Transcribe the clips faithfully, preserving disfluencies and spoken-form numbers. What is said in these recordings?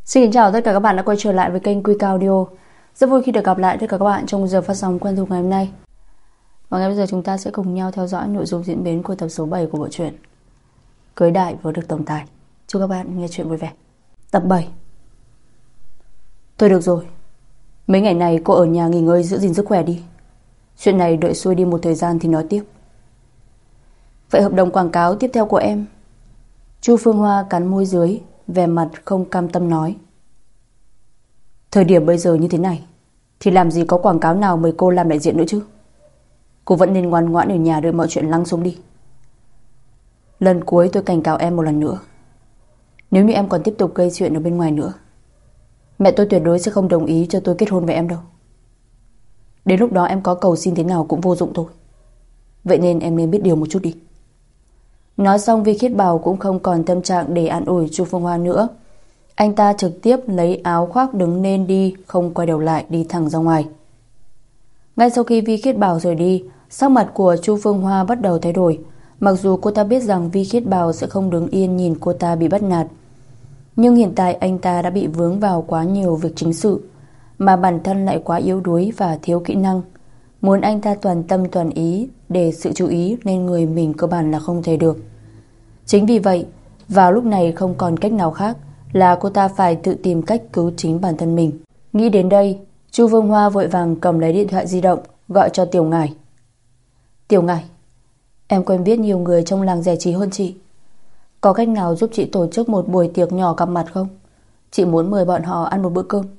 Xin kính chào tất cả các bạn đã quay trở lại với kênh Quy Cao Audio. Rất vui khi được gặp lại tất cả các bạn trong giờ phát sóng quen thuộc ngày hôm nay. Và ngay bây giờ chúng ta sẽ cùng nhau theo dõi nội dung diễn biến của tập số bảy của bộ truyện Cưới Đại Vớ Được Tổng Tài. Chúc các bạn nghe chuyện vui vẻ. Tập bảy. Thôi được rồi, mấy ngày này cô ở nhà nghỉ ngơi giữ gìn sức khỏe đi. Chuyện này đợi xuôi đi một thời gian thì nói tiếp. Vậy hợp đồng quảng cáo tiếp theo của em? Chu Phương Hoa cắn môi dưới, vẻ mặt không cam tâm nói. Thời điểm bây giờ như thế này thì làm gì có quảng cáo nào mời cô làm đại diện nữa chứ. Cô vẫn nên ngoan ngoãn ở nhà đợi mọi chuyện lắng xuống đi. Lần cuối tôi cảnh cáo em một lần nữa, nếu như em còn tiếp tục gây chuyện ở bên ngoài nữa, mẹ tôi tuyệt đối sẽ không đồng ý cho tôi kết hôn với em đâu. Đến lúc đó em có cầu xin thế nào cũng vô dụng thôi. Vậy nên em nên biết điều một chút đi. Nói xong, Vi Khiết Bảo cũng không còn tâm trạng để an ủi Chu Phương Hoa nữa. Anh ta trực tiếp lấy áo khoác đứng lên đi, không quay đầu lại, đi thẳng ra ngoài. Ngay sau khi Vi Khiết Bảo rời đi, sắc mặt của Chu Phương Hoa bắt đầu thay đổi. Mặc dù cô ta biết rằng Vi Khiết Bảo sẽ không đứng yên nhìn cô ta bị bắt nạt, nhưng hiện tại anh ta đã bị vướng vào quá nhiều việc chính sự, mà bản thân lại quá yếu đuối và thiếu kỹ năng. Muốn anh ta toàn tâm toàn ý để sự chú ý lên người mình cơ bản là không thể được. Chính vì vậy, vào lúc này không còn cách nào khác là cô ta phải tự tìm cách cứu chính bản thân mình. Nghĩ đến đây, Chu Phương Hoa vội vàng cầm lấy điện thoại di động, gọi cho Tiểu Ngải. Tiểu Ngải, em quen biết nhiều người trong làng giải trí hơn chị. Có cách nào giúp chị tổ chức một buổi tiệc nhỏ gặp mặt không? Chị muốn mời bọn họ ăn một bữa cơm.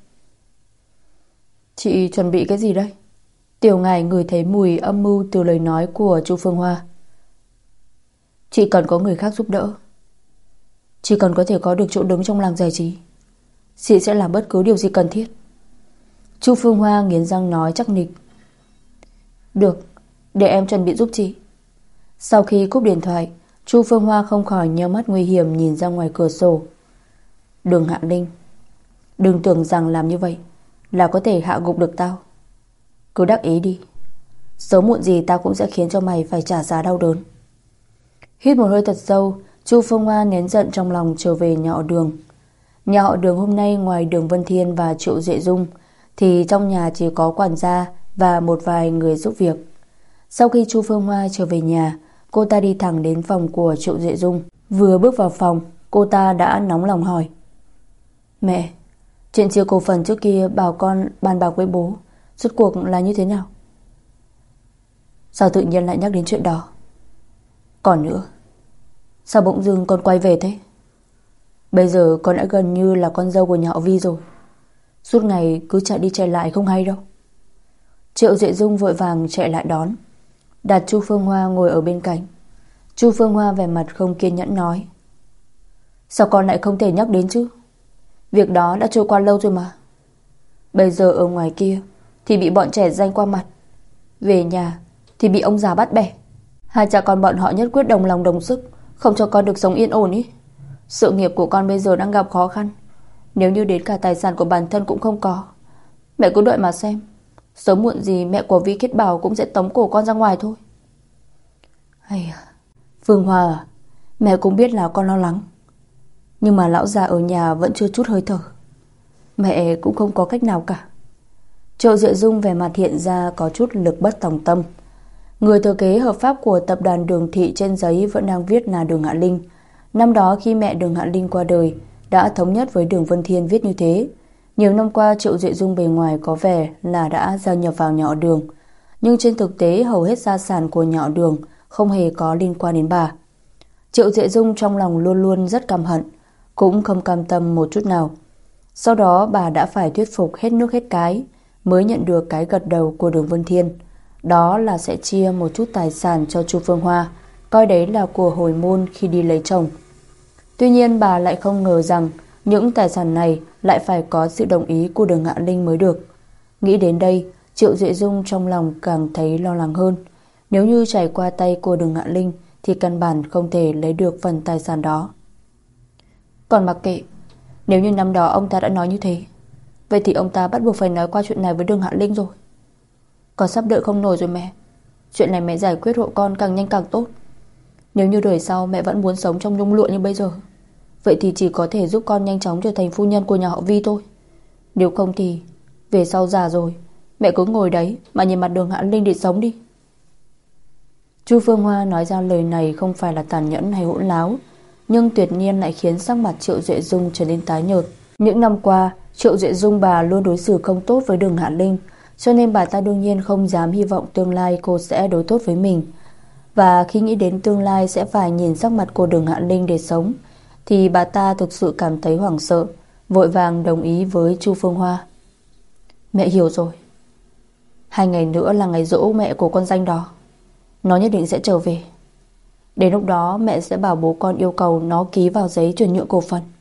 Chị chuẩn bị cái gì đây? Tiểu Ngải ngửi thấy mùi âm mưu từ lời nói của Chu Phương Hoa. Chị cần có người khác giúp đỡ. Chỉ cần có thể có được chỗ đứng trong làng giải trí, chị sẽ làm bất cứ điều gì cần thiết. Chu Phương Hoa nghiến răng nói chắc nịch. Được, để em chuẩn bị giúp chị. Sau khi cúp điện thoại, Chu Phương Hoa không khỏi nheo mắt nguy hiểm nhìn ra ngoài cửa sổ. Đường Hạ Linh, đừng tưởng rằng làm như vậy là có thể hạ gục được tao. Cứ đắc ý đi, sớm muộn gì tao cũng sẽ khiến cho mày phải trả giá đau đớn. Hít một hơi thật sâu, Chu Phương Hoa nén giận trong lòng trở về nhà họ Đường. Nhà họ Đường hôm nay ngoài Đường Vân Thiên và Triệu Duệ Dung thì trong nhà chỉ có quản gia và một vài người giúp việc. Sau khi Chu Phương Hoa trở về nhà, cô ta đi thẳng đến phòng của Triệu Duệ Dung. Vừa bước vào phòng, cô ta đã nóng lòng hỏi. Mẹ, chuyện chia cổ phần trước kia bảo con bàn bạc với bố, rốt cuộc là như thế nào? Sao tự nhiên lại nhắc đến chuyện đó? Còn nữa, sao bỗng dưng con quay về thế? Bây giờ con đã gần như là con dâu của nhà họ Vi rồi. Suốt ngày cứ chạy đi chạy lại không hay đâu. Triệu Duệ Dung vội vàng chạy lại đón, đặt Chu Phương Hoa ngồi ở bên cạnh. Chu Phương Hoa vẻ mặt không kiên nhẫn nói. Sao con lại không thể nhắc đến chứ? Việc đó đã trôi qua lâu rồi mà. Bây giờ ở ngoài kia thì bị bọn trẻ danh qua mặt, về nhà thì bị ông già bắt bẻ. Hai cha con bọn họ nhất quyết đồng lòng đồng sức không cho con được sống yên ổn ý. Sự nghiệp của con bây giờ đang gặp khó khăn. Nếu như đến cả tài sản của bản thân cũng không có, mẹ cứ đợi mà xem, sớm muộn gì mẹ của Vi Khiết Bảo cũng sẽ tống cổ con ra ngoài thôi. Hay à, Phương Hoa à, mẹ cũng biết là con lo lắng, nhưng mà lão già ở nhà vẫn chưa chút hơi thở, mẹ cũng không có cách nào cả. Triệu Duệ Dung vẻ mặt hiện ra có chút lực bất tòng tâm. Người thừa kế hợp pháp của tập đoàn Đường Thị trên giấy vẫn đang viết là Đường Hạ Linh. Năm đó khi mẹ Đường Hạ Linh qua đời, đã thống nhất với Đường Vân Thiên viết như thế. Nhiều năm qua Triệu Duệ Dung bề ngoài có vẻ là đã gia nhập vào nhà họ Đường, nhưng trên thực tế hầu hết gia sản của nhà họ Đường không hề có liên quan đến bà. Triệu Duệ Dung trong lòng luôn luôn rất căm hận, cũng không cam tâm một chút nào. Sau đó bà đã phải thuyết phục hết nước hết cái mới nhận được cái gật đầu của Đường Vân Thiên. Đó là sẽ chia một chút tài sản cho Chu Phương Hoa, coi đấy là của hồi môn khi đi lấy chồng. Tuy nhiên bà lại không ngờ rằng những tài sản này lại phải có sự đồng ý của Đường Hạ Linh mới được. Nghĩ đến đây, Triệu Duệ Dung trong lòng càng thấy lo lắng hơn. Nếu như trải qua tay của Đường Hạ Linh thì căn bản không thể lấy được phần tài sản đó. Còn mặc kệ, nếu như năm đó ông ta đã nói như thế, vậy thì ông ta bắt buộc phải nói qua chuyện này với Đường Hạ Linh rồi. Con sắp đợi không nổi rồi mẹ. Chuyện này mẹ giải quyết hộ con càng nhanh càng tốt. Nếu như đời sau mẹ vẫn muốn sống trong nhung lụa như bây giờ, vậy thì chỉ có thể giúp con nhanh chóng trở thành phu nhân của nhà họ Vi thôi. Nếu không thì về sau già rồi, mẹ cứ ngồi đấy mà nhìn mặt Đường Hạ Linh để sống đi. Chu Phương Hoa nói ra lời này không phải là tàn nhẫn hay hỗn láo, nhưng tuyệt nhiên lại khiến sắc mặt Triệu Duệ Dung trở nên tái nhợt. Những năm qua, Triệu Duệ Dung bà luôn đối xử không tốt với Đường Hạ Linh, cho nên bà ta đương nhiên không dám hy vọng tương lai cô sẽ đối tốt với mình. Và khi nghĩ đến tương lai sẽ phải nhìn sắc mặt của Đường Hạ Linh để sống, thì bà ta thực sự cảm thấy hoảng sợ, vội vàng đồng ý với Chu Phương Hoa. Mẹ hiểu rồi. Hai ngày nữa là ngày giỗ mẹ của con danh đó. Nó nhất định sẽ trở về. Đến lúc đó mẹ sẽ bảo bố con yêu cầu nó ký vào giấy chuyển nhượng cổ phần.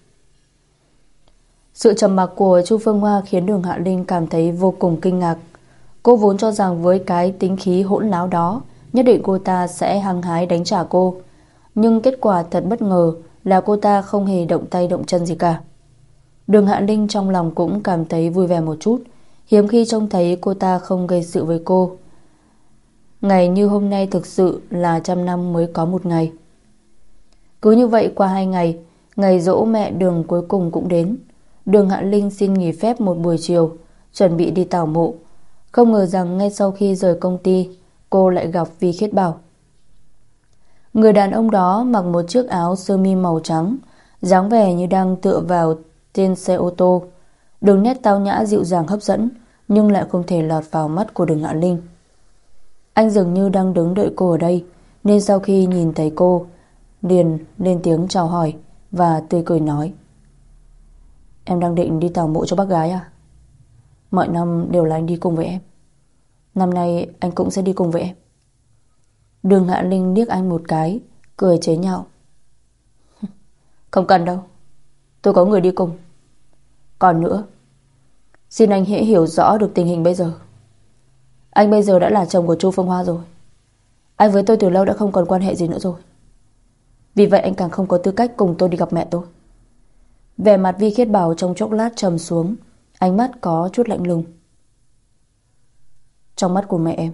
Sự trầm mặc của Chu Phương Hoa khiến Đường Hạ Linh cảm thấy vô cùng kinh ngạc. Cô vốn cho rằng với cái tính khí hỗn láo đó, nhất định cô ta sẽ hăng hái đánh trả cô. Nhưng kết quả thật bất ngờ là cô ta không hề động tay động chân gì cả. Đường Hạ Linh trong lòng cũng cảm thấy vui vẻ một chút, hiếm khi trông thấy cô ta không gây sự với cô. Ngày như hôm nay thực sự là trăm năm mới có một ngày. Cứ như vậy qua hai ngày, ngày giỗ mẹ Đường cuối cùng cũng đến. Đường Hạ Linh xin nghỉ phép một buổi chiều, chuẩn bị đi tảo mộ. Không ngờ rằng ngay sau khi rời công ty, cô lại gặp Vi Khiết Bảo. Người đàn ông đó mặc một chiếc áo sơ mi màu trắng, dáng vẻ như đang tựa vào trên xe ô tô. Đường nét tao nhã dịu dàng hấp dẫn, nhưng lại không thể lọt vào mắt của Đường Hạ Linh. Anh dường như đang đứng đợi cô ở đây, nên sau khi nhìn thấy cô, liền lên tiếng chào hỏi và tươi cười nói: Em đang định đi tảo mộ cho bác gái à? Mọi năm đều là anh đi cùng với em, năm nay anh cũng sẽ đi cùng với em. Đường Hạ Linh liếc anh một cái, cười chế nhạo: Không cần đâu, tôi có người đi cùng. Còn nữa, xin anh hãy hiểu rõ được tình hình bây giờ. Anh bây giờ đã là chồng của Chu Phương Hoa rồi. Anh với tôi từ lâu đã không còn quan hệ gì nữa rồi. Vì vậy anh càng không có tư cách cùng tôi đi gặp mẹ tôi. Vẻ mặt Vi Khiết Bảo trong chốc lát trầm xuống, ánh mắt có chút lạnh lùng. Trong mắt của mẹ em,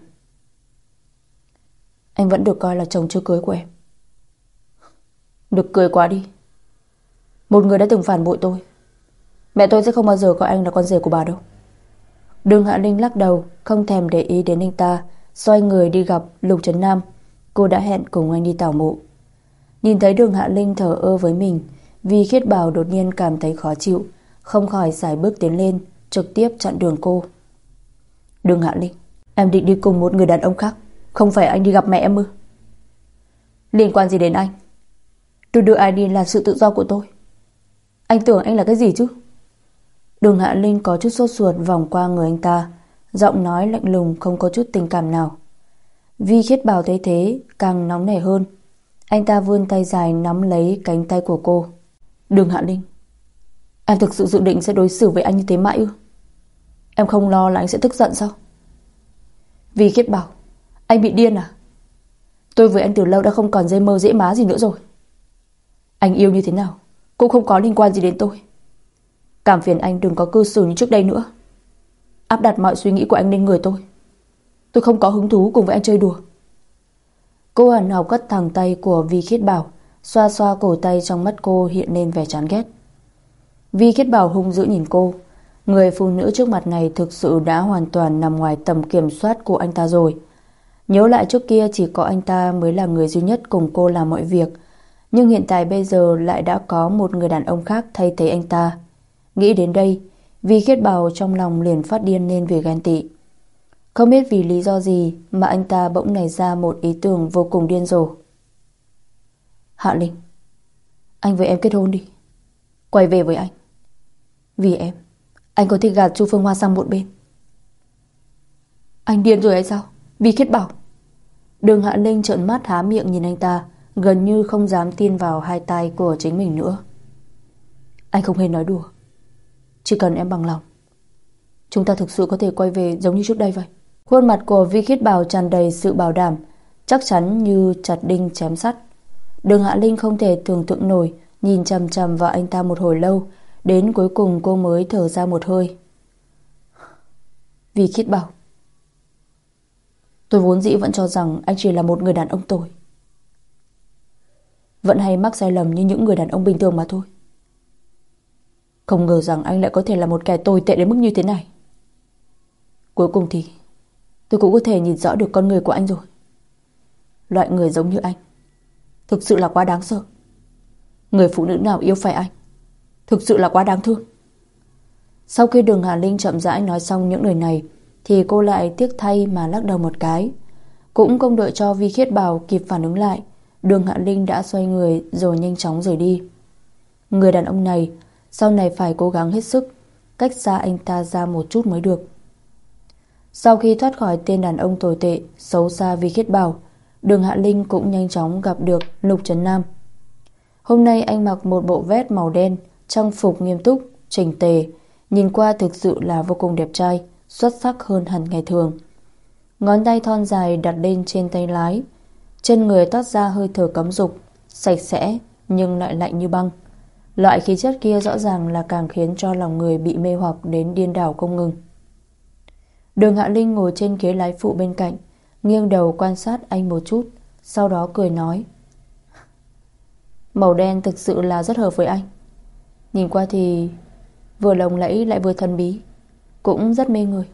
anh vẫn được coi là chồng chưa cưới của em. Được cười quá đi. Một người đã từng phản bội tôi, mẹ tôi sẽ không bao giờ coi anh là con rể của bà đâu. Đường Hạ Linh lắc đầu, không thèm để ý đến anh ta, xoay người đi gặp Lục Trấn Nam. Cô đã hẹn cùng anh đi tảo mộ. Nhìn thấy Đường Hạ Linh thờ ơ với mình, Vi Khiết Bảo đột nhiên cảm thấy khó chịu, không khỏi sải bước tiến lên, trực tiếp chặn đường cô. Đường Hạ Linh, em định đi cùng một người đàn ông khác, không phải anh đi gặp mẹ em ư? Liên quan gì đến anh? Tôi đưa ai đi là sự tự do của tôi. Anh tưởng anh là cái gì chứ? Đường Hạ Linh có chút sốt ruột vòng qua người anh ta, giọng nói lạnh lùng không có chút tình cảm nào. Vi Khiết Bảo thấy thế càng nóng nảy hơn. Anh ta vươn tay dài nắm lấy cánh tay của cô. Đường Hạ Linh, em thực sự dự định sẽ đối xử với anh như thế mãi ư? Em không lo là anh sẽ tức giận sao? Vi Khiết Bảo, anh bị điên à? Tôi với anh từ lâu đã không còn dây mơ dễ má gì nữa rồi. Anh yêu như thế nào cũng không có liên quan gì đến tôi. Cảm phiền anh đừng có cư xử như trước đây nữa, áp đặt mọi suy nghĩ của anh lên người tôi. Tôi không có hứng thú cùng với anh chơi đùa. Cô hằn học cất thẳng tay của Vi Khiết Bảo, xoa xoa cổ tay, trong mắt cô hiện lên vẻ chán ghét. Vi Khiết Bảo hung dữ nhìn cô. Người phụ nữ trước mặt này thực sự đã hoàn toàn nằm ngoài tầm kiểm soát của anh ta rồi. Nhớ lại trước kia chỉ có anh ta mới là người duy nhất cùng cô làm mọi việc, nhưng hiện tại bây giờ lại đã có một người đàn ông khác thay thế anh ta. Nghĩ đến đây, Vi Khiết Bảo trong lòng liền phát điên lên vì ghen tị. Không biết vì lý do gì mà anh ta bỗng nảy ra một ý tưởng vô cùng điên rồ. Hạ Linh, anh với em kết hôn đi, quay về với anh. Vì em, anh có thể gạt Chu Phương Hoa sang một bên. Anh điên rồi hay sao? Vi Khiết Bảo. Đường Hạ Linh trợn mắt há miệng nhìn anh ta, gần như không dám tin vào hai tai của chính mình nữa. Anh không hề nói đùa. Chỉ cần em bằng lòng, chúng ta thực sự có thể quay về giống như trước đây vậy. Khuôn mặt của Vi Khiết Bảo tràn đầy sự bảo đảm, chắc chắn như chặt đinh chém sắt. Đường Hạ Linh không thể tưởng tượng nổi, nhìn chằm chằm vào anh ta một hồi lâu, đến cuối cùng cô mới thở ra một hơi. Vi Khiết Bảo, tôi vốn dĩ vẫn cho rằng anh chỉ là một người đàn ông tồi, vẫn hay mắc sai lầm như những người đàn ông bình thường mà thôi. Không ngờ rằng anh lại có thể là một kẻ tồi tệ đến mức như thế này. Cuối cùng thì tôi cũng có thể nhìn rõ được con người của anh rồi. Loại người giống như anh thực sự là quá đáng sợ. Người phụ nữ nào yêu phải anh thực sự là quá đáng thương. Sau khi Đường Hạ Linh chậm rãi nói xong những lời này thì cô lại tiếc thay mà lắc đầu một cái. Cũng không đợi cho Vi Khiết Bảo kịp phản ứng lại, Đường Hạ Linh đã xoay người rồi nhanh chóng rời đi. Người đàn ông này sau này phải cố gắng hết sức cách xa anh ta ra một chút mới được. Sau khi thoát khỏi tên đàn ông tồi tệ xấu xa Vi Khiết Bảo, Đường Hạ Linh cũng nhanh chóng gặp được Lục Trấn Nam. Hôm nay anh mặc một bộ vest màu đen, trang phục nghiêm túc, chỉnh tề, nhìn qua thực sự là vô cùng đẹp trai, xuất sắc hơn hẳn ngày thường. Ngón tay thon dài đặt lên trên tay lái, trên người toát ra hơi thở cấm dục, sạch sẽ nhưng lại lạnh như băng. Loại khí chất kia rõ ràng là càng khiến cho lòng người bị mê hoặc đến điên đảo không ngừng. Đường Hạ Linh ngồi trên ghế lái phụ bên cạnh, nghiêng đầu quan sát anh một chút, sau đó cười nói: Màu đen thực sự là rất hợp với anh. Nhìn qua thì vừa lộng lẫy lại vừa thần bí, cũng rất mê người.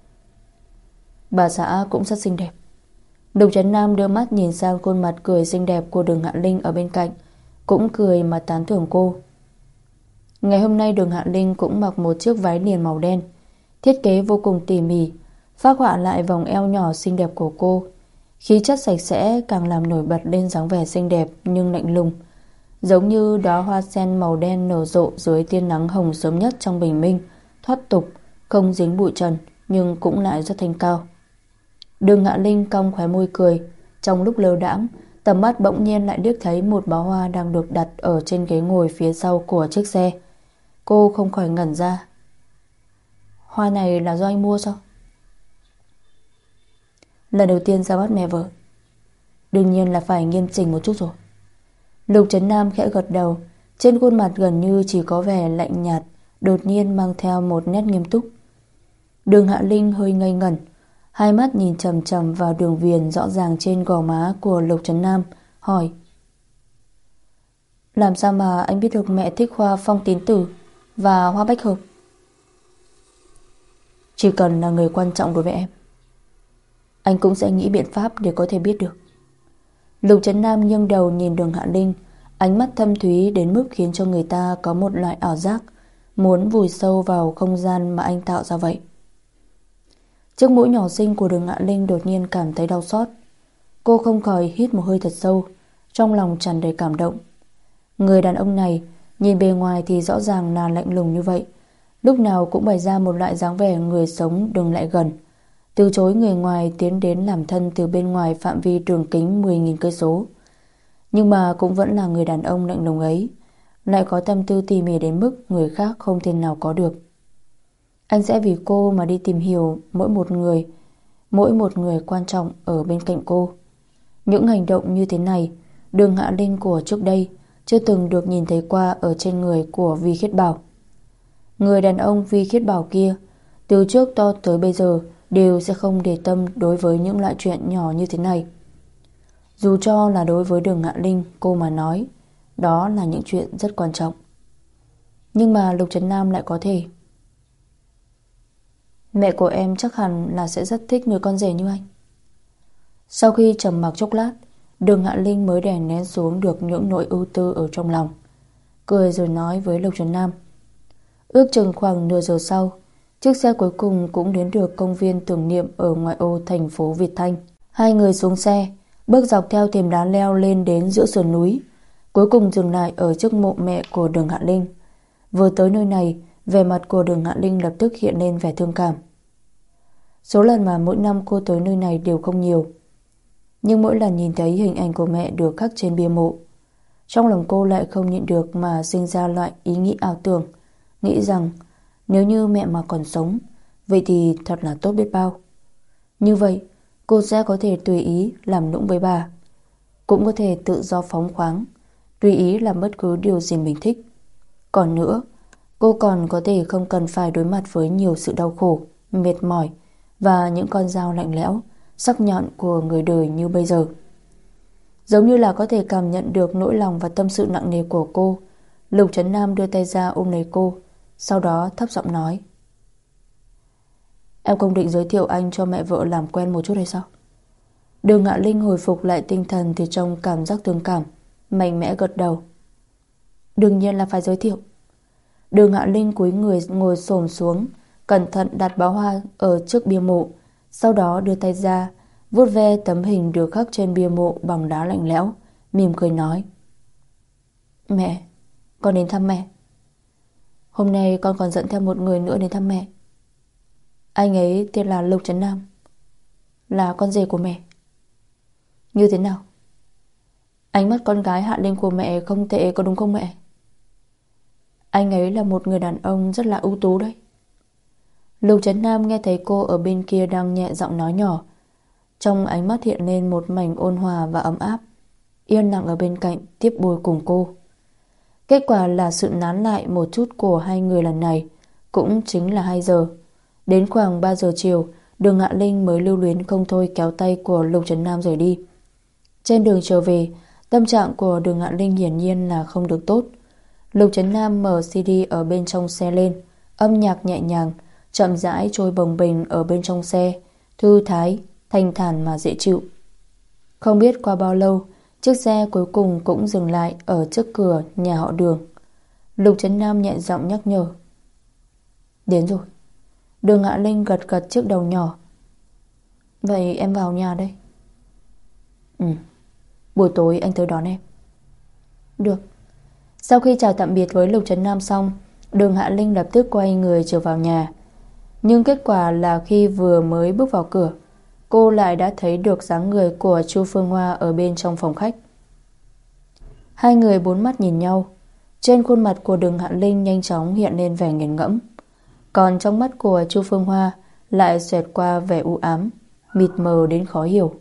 Bà xã cũng rất xinh đẹp. Lục Trấn Nam đưa mắt nhìn sang khuôn mặt cười xinh đẹp của Đường Hạ Linh ở bên cạnh, cũng cười mà tán thưởng cô. Ngày hôm nay Đường Hạ Linh cũng mặc một chiếc váy liền màu đen, thiết kế vô cùng tỉ mỉ, phác họa lại vòng eo nhỏ xinh đẹp của cô. Khí chất sạch sẽ càng làm nổi bật lên dáng vẻ xinh đẹp nhưng lạnh lùng, giống như đóa hoa sen màu đen nở rộ dưới tia nắng hồng sớm nhất trong bình minh, thoát tục, không dính bụi trần nhưng cũng lại rất thanh cao. Đường Hạ Linh cong khóe môi cười, trong lúc lơ đãng, tầm mắt bỗng nhiên lại liếc thấy một bó hoa đang được đặt ở trên ghế ngồi phía sau của chiếc xe. Cô không khỏi ngẩn ra. Hoa này là do anh mua sao? Lần đầu tiên ra mắt mẹ vợ, đương nhiên là phải nghiêm chỉnh một chút rồi. Lục Trấn Nam khẽ gật đầu, trên khuôn mặt gần như chỉ có vẻ lạnh nhạt, đột nhiên mang theo một nét nghiêm túc. Đường Hạ Linh hơi ngây ngẩn, hai mắt nhìn chằm chằm vào đường viền rõ ràng trên gò má của Lục Trấn Nam, hỏi: Làm sao mà anh biết được mẹ thích hoa phong tín tử và hoa bách hợp? Chỉ cần là người quan trọng đối với em, anh cũng sẽ nghĩ biện pháp để có thể biết được. Lục Trấn Nam nghiêng đầu nhìn Đường Hạ Linh, ánh mắt thâm thúy đến mức khiến cho người ta có một loại ảo giác muốn vùi sâu vào không gian mà anh tạo ra vậy. Chiếc mũi nhỏ xinh của Đường Hạ Linh đột nhiên cảm thấy đau xót. Cô không khỏi hít một hơi thật sâu, trong lòng tràn đầy cảm động. Người đàn ông này nhìn bề ngoài thì rõ ràng là lạnh lùng như vậy, lúc nào cũng bày ra một loại dáng vẻ người sống đừng lại gần, từ chối người ngoài tiến đến làm thân từ bên ngoài phạm vi đường kính mười nghìn cây số. Nhưng mà cũng vẫn là người đàn ông lạnh lùng ấy, lại có tâm tư tỉ mỉ đến mức người khác không thể nào có được. Anh sẽ vì cô mà đi tìm hiểu mỗi một người, mỗi một người quan trọng ở bên cạnh cô. Những hành động như thế này, Đường Hạ Linh của trước đây chưa từng được nhìn thấy qua ở trên người của Vi Khiết Bảo. Người đàn ông Vi Khiết Bảo kia, từ trước to tới bây giờ đều sẽ không để tâm đối với những loại chuyện nhỏ như thế này. Dù cho là đối với Đường Hạ Linh cô mà nói, đó là những chuyện rất quan trọng. Nhưng mà Lục Trấn Nam lại có thể. Mẹ của em chắc hẳn là sẽ rất thích người con rể như anh. Sau khi trầm mặc chốc lát, Đường Hạ Linh mới đè nén xuống được những nỗi ưu tư ở trong lòng, cười rồi nói với Lục Trấn Nam. Ước chừng khoảng nửa giờ sau, chiếc xe cuối cùng cũng đến được công viên tưởng niệm ở ngoại ô thành phố Việt Thanh. Hai người xuống xe, bước dọc theo thềm đá leo lên đến giữa sườn núi, cuối cùng dừng lại ở trước mộ mẹ của Đường Hạ Linh. Vừa tới nơi này, vẻ mặt của Đường Hạ Linh lập tức hiện lên vẻ thương cảm. Số lần mà mỗi năm cô tới nơi này đều không nhiều, nhưng mỗi lần nhìn thấy hình ảnh của mẹ được khắc trên bia mộ, trong lòng cô lại không nhịn được mà sinh ra loại ý nghĩ ảo tưởng, nghĩ rằng nếu như mẹ mà còn sống, vậy thì thật là tốt biết bao. Như vậy, cô sẽ có thể tùy ý làm nũng với bà, cũng có thể tự do phóng khoáng, tùy ý làm bất cứ điều gì mình thích. Còn nữa, cô còn có thể không cần phải đối mặt với nhiều sự đau khổ, mệt mỏi và những con dao lạnh lẽo, sắc nhọn của người đời như bây giờ. Giống như là có thể cảm nhận được nỗi lòng và tâm sự nặng nề của cô, Lục Trấn Nam đưa tay ra ôm lấy cô, Sau đó thấp giọng nói: Em không định giới thiệu anh cho mẹ vợ làm quen một chút hay sao? Đường Ngạn Linh hồi phục lại tinh thần thì trong cảm giác thương cảm, mạnh mẽ gật đầu: Đương nhiên là phải giới thiệu. Đường Ngạn Linh cúi người ngồi xổm xuống, cẩn thận đặt bó hoa ở trước bia mộ, sau đó đưa tay ra vuốt ve tấm hình được khắc trên bia mộ bằng đá lạnh lẽo, mỉm cười nói: Mẹ, con đến thăm mẹ. Hôm nay con còn dẫn theo một người nữa đến thăm mẹ. Anh ấy tên là Lục Trấn Nam, là con rể của mẹ. Như thế nào? Ánh mắt con gái Hạ Linh của mẹ không tệ có đúng không mẹ? Anh ấy là một người đàn ông rất là ưu tú đấy. Lục Trấn Nam nghe thấy cô ở bên kia đang nhẹ giọng nói nhỏ, trong ánh mắt hiện lên một mảnh ôn hòa và ấm áp. Yên lặng ở bên cạnh tiếp bồi cùng cô. Kết quả là sự nán lại một chút của hai người lần này cũng chính là hai giờ. Đến khoảng ba giờ chiều, Đường Ngạn Linh mới lưu luyến không thôi kéo tay của Lục Trấn Nam rời đi. Trên đường trở về, tâm trạng của Đường Ngạn Linh hiển nhiên là không được tốt. Lục Trấn Nam mở xê đê ở bên trong xe lên, âm nhạc nhẹ nhàng chậm rãi trôi bồng bềnh ở bên trong xe, thư thái, thanh thản mà dễ chịu. Không biết qua bao lâu, chiếc xe cuối cùng cũng dừng lại ở trước cửa nhà họ Đường. Lục Trấn Nam nhẹ giọng nhắc nhở: Đến rồi. Đường Ngạn Linh gật gật chiếc đầu nhỏ: Vậy em vào nhà đây. Ừ, buổi tối anh tới đón em. Được. Sau khi chào tạm biệt với Lục Trấn Nam xong, Đường Hạ Linh lập tức quay người trở vào nhà. Nhưng kết quả là khi vừa mới bước vào cửa, cô lại đã thấy được dáng người của Chu Phương Hoa ở bên trong phòng khách. Hai người bốn mắt nhìn nhau. Trên khuôn mặt của Đường Hạ Linh nhanh chóng hiện lên vẻ nghiền ngẫm, còn trong mắt của Chu Phương Hoa lại xẹt qua vẻ u ám, mịt mờ đến khó hiểu.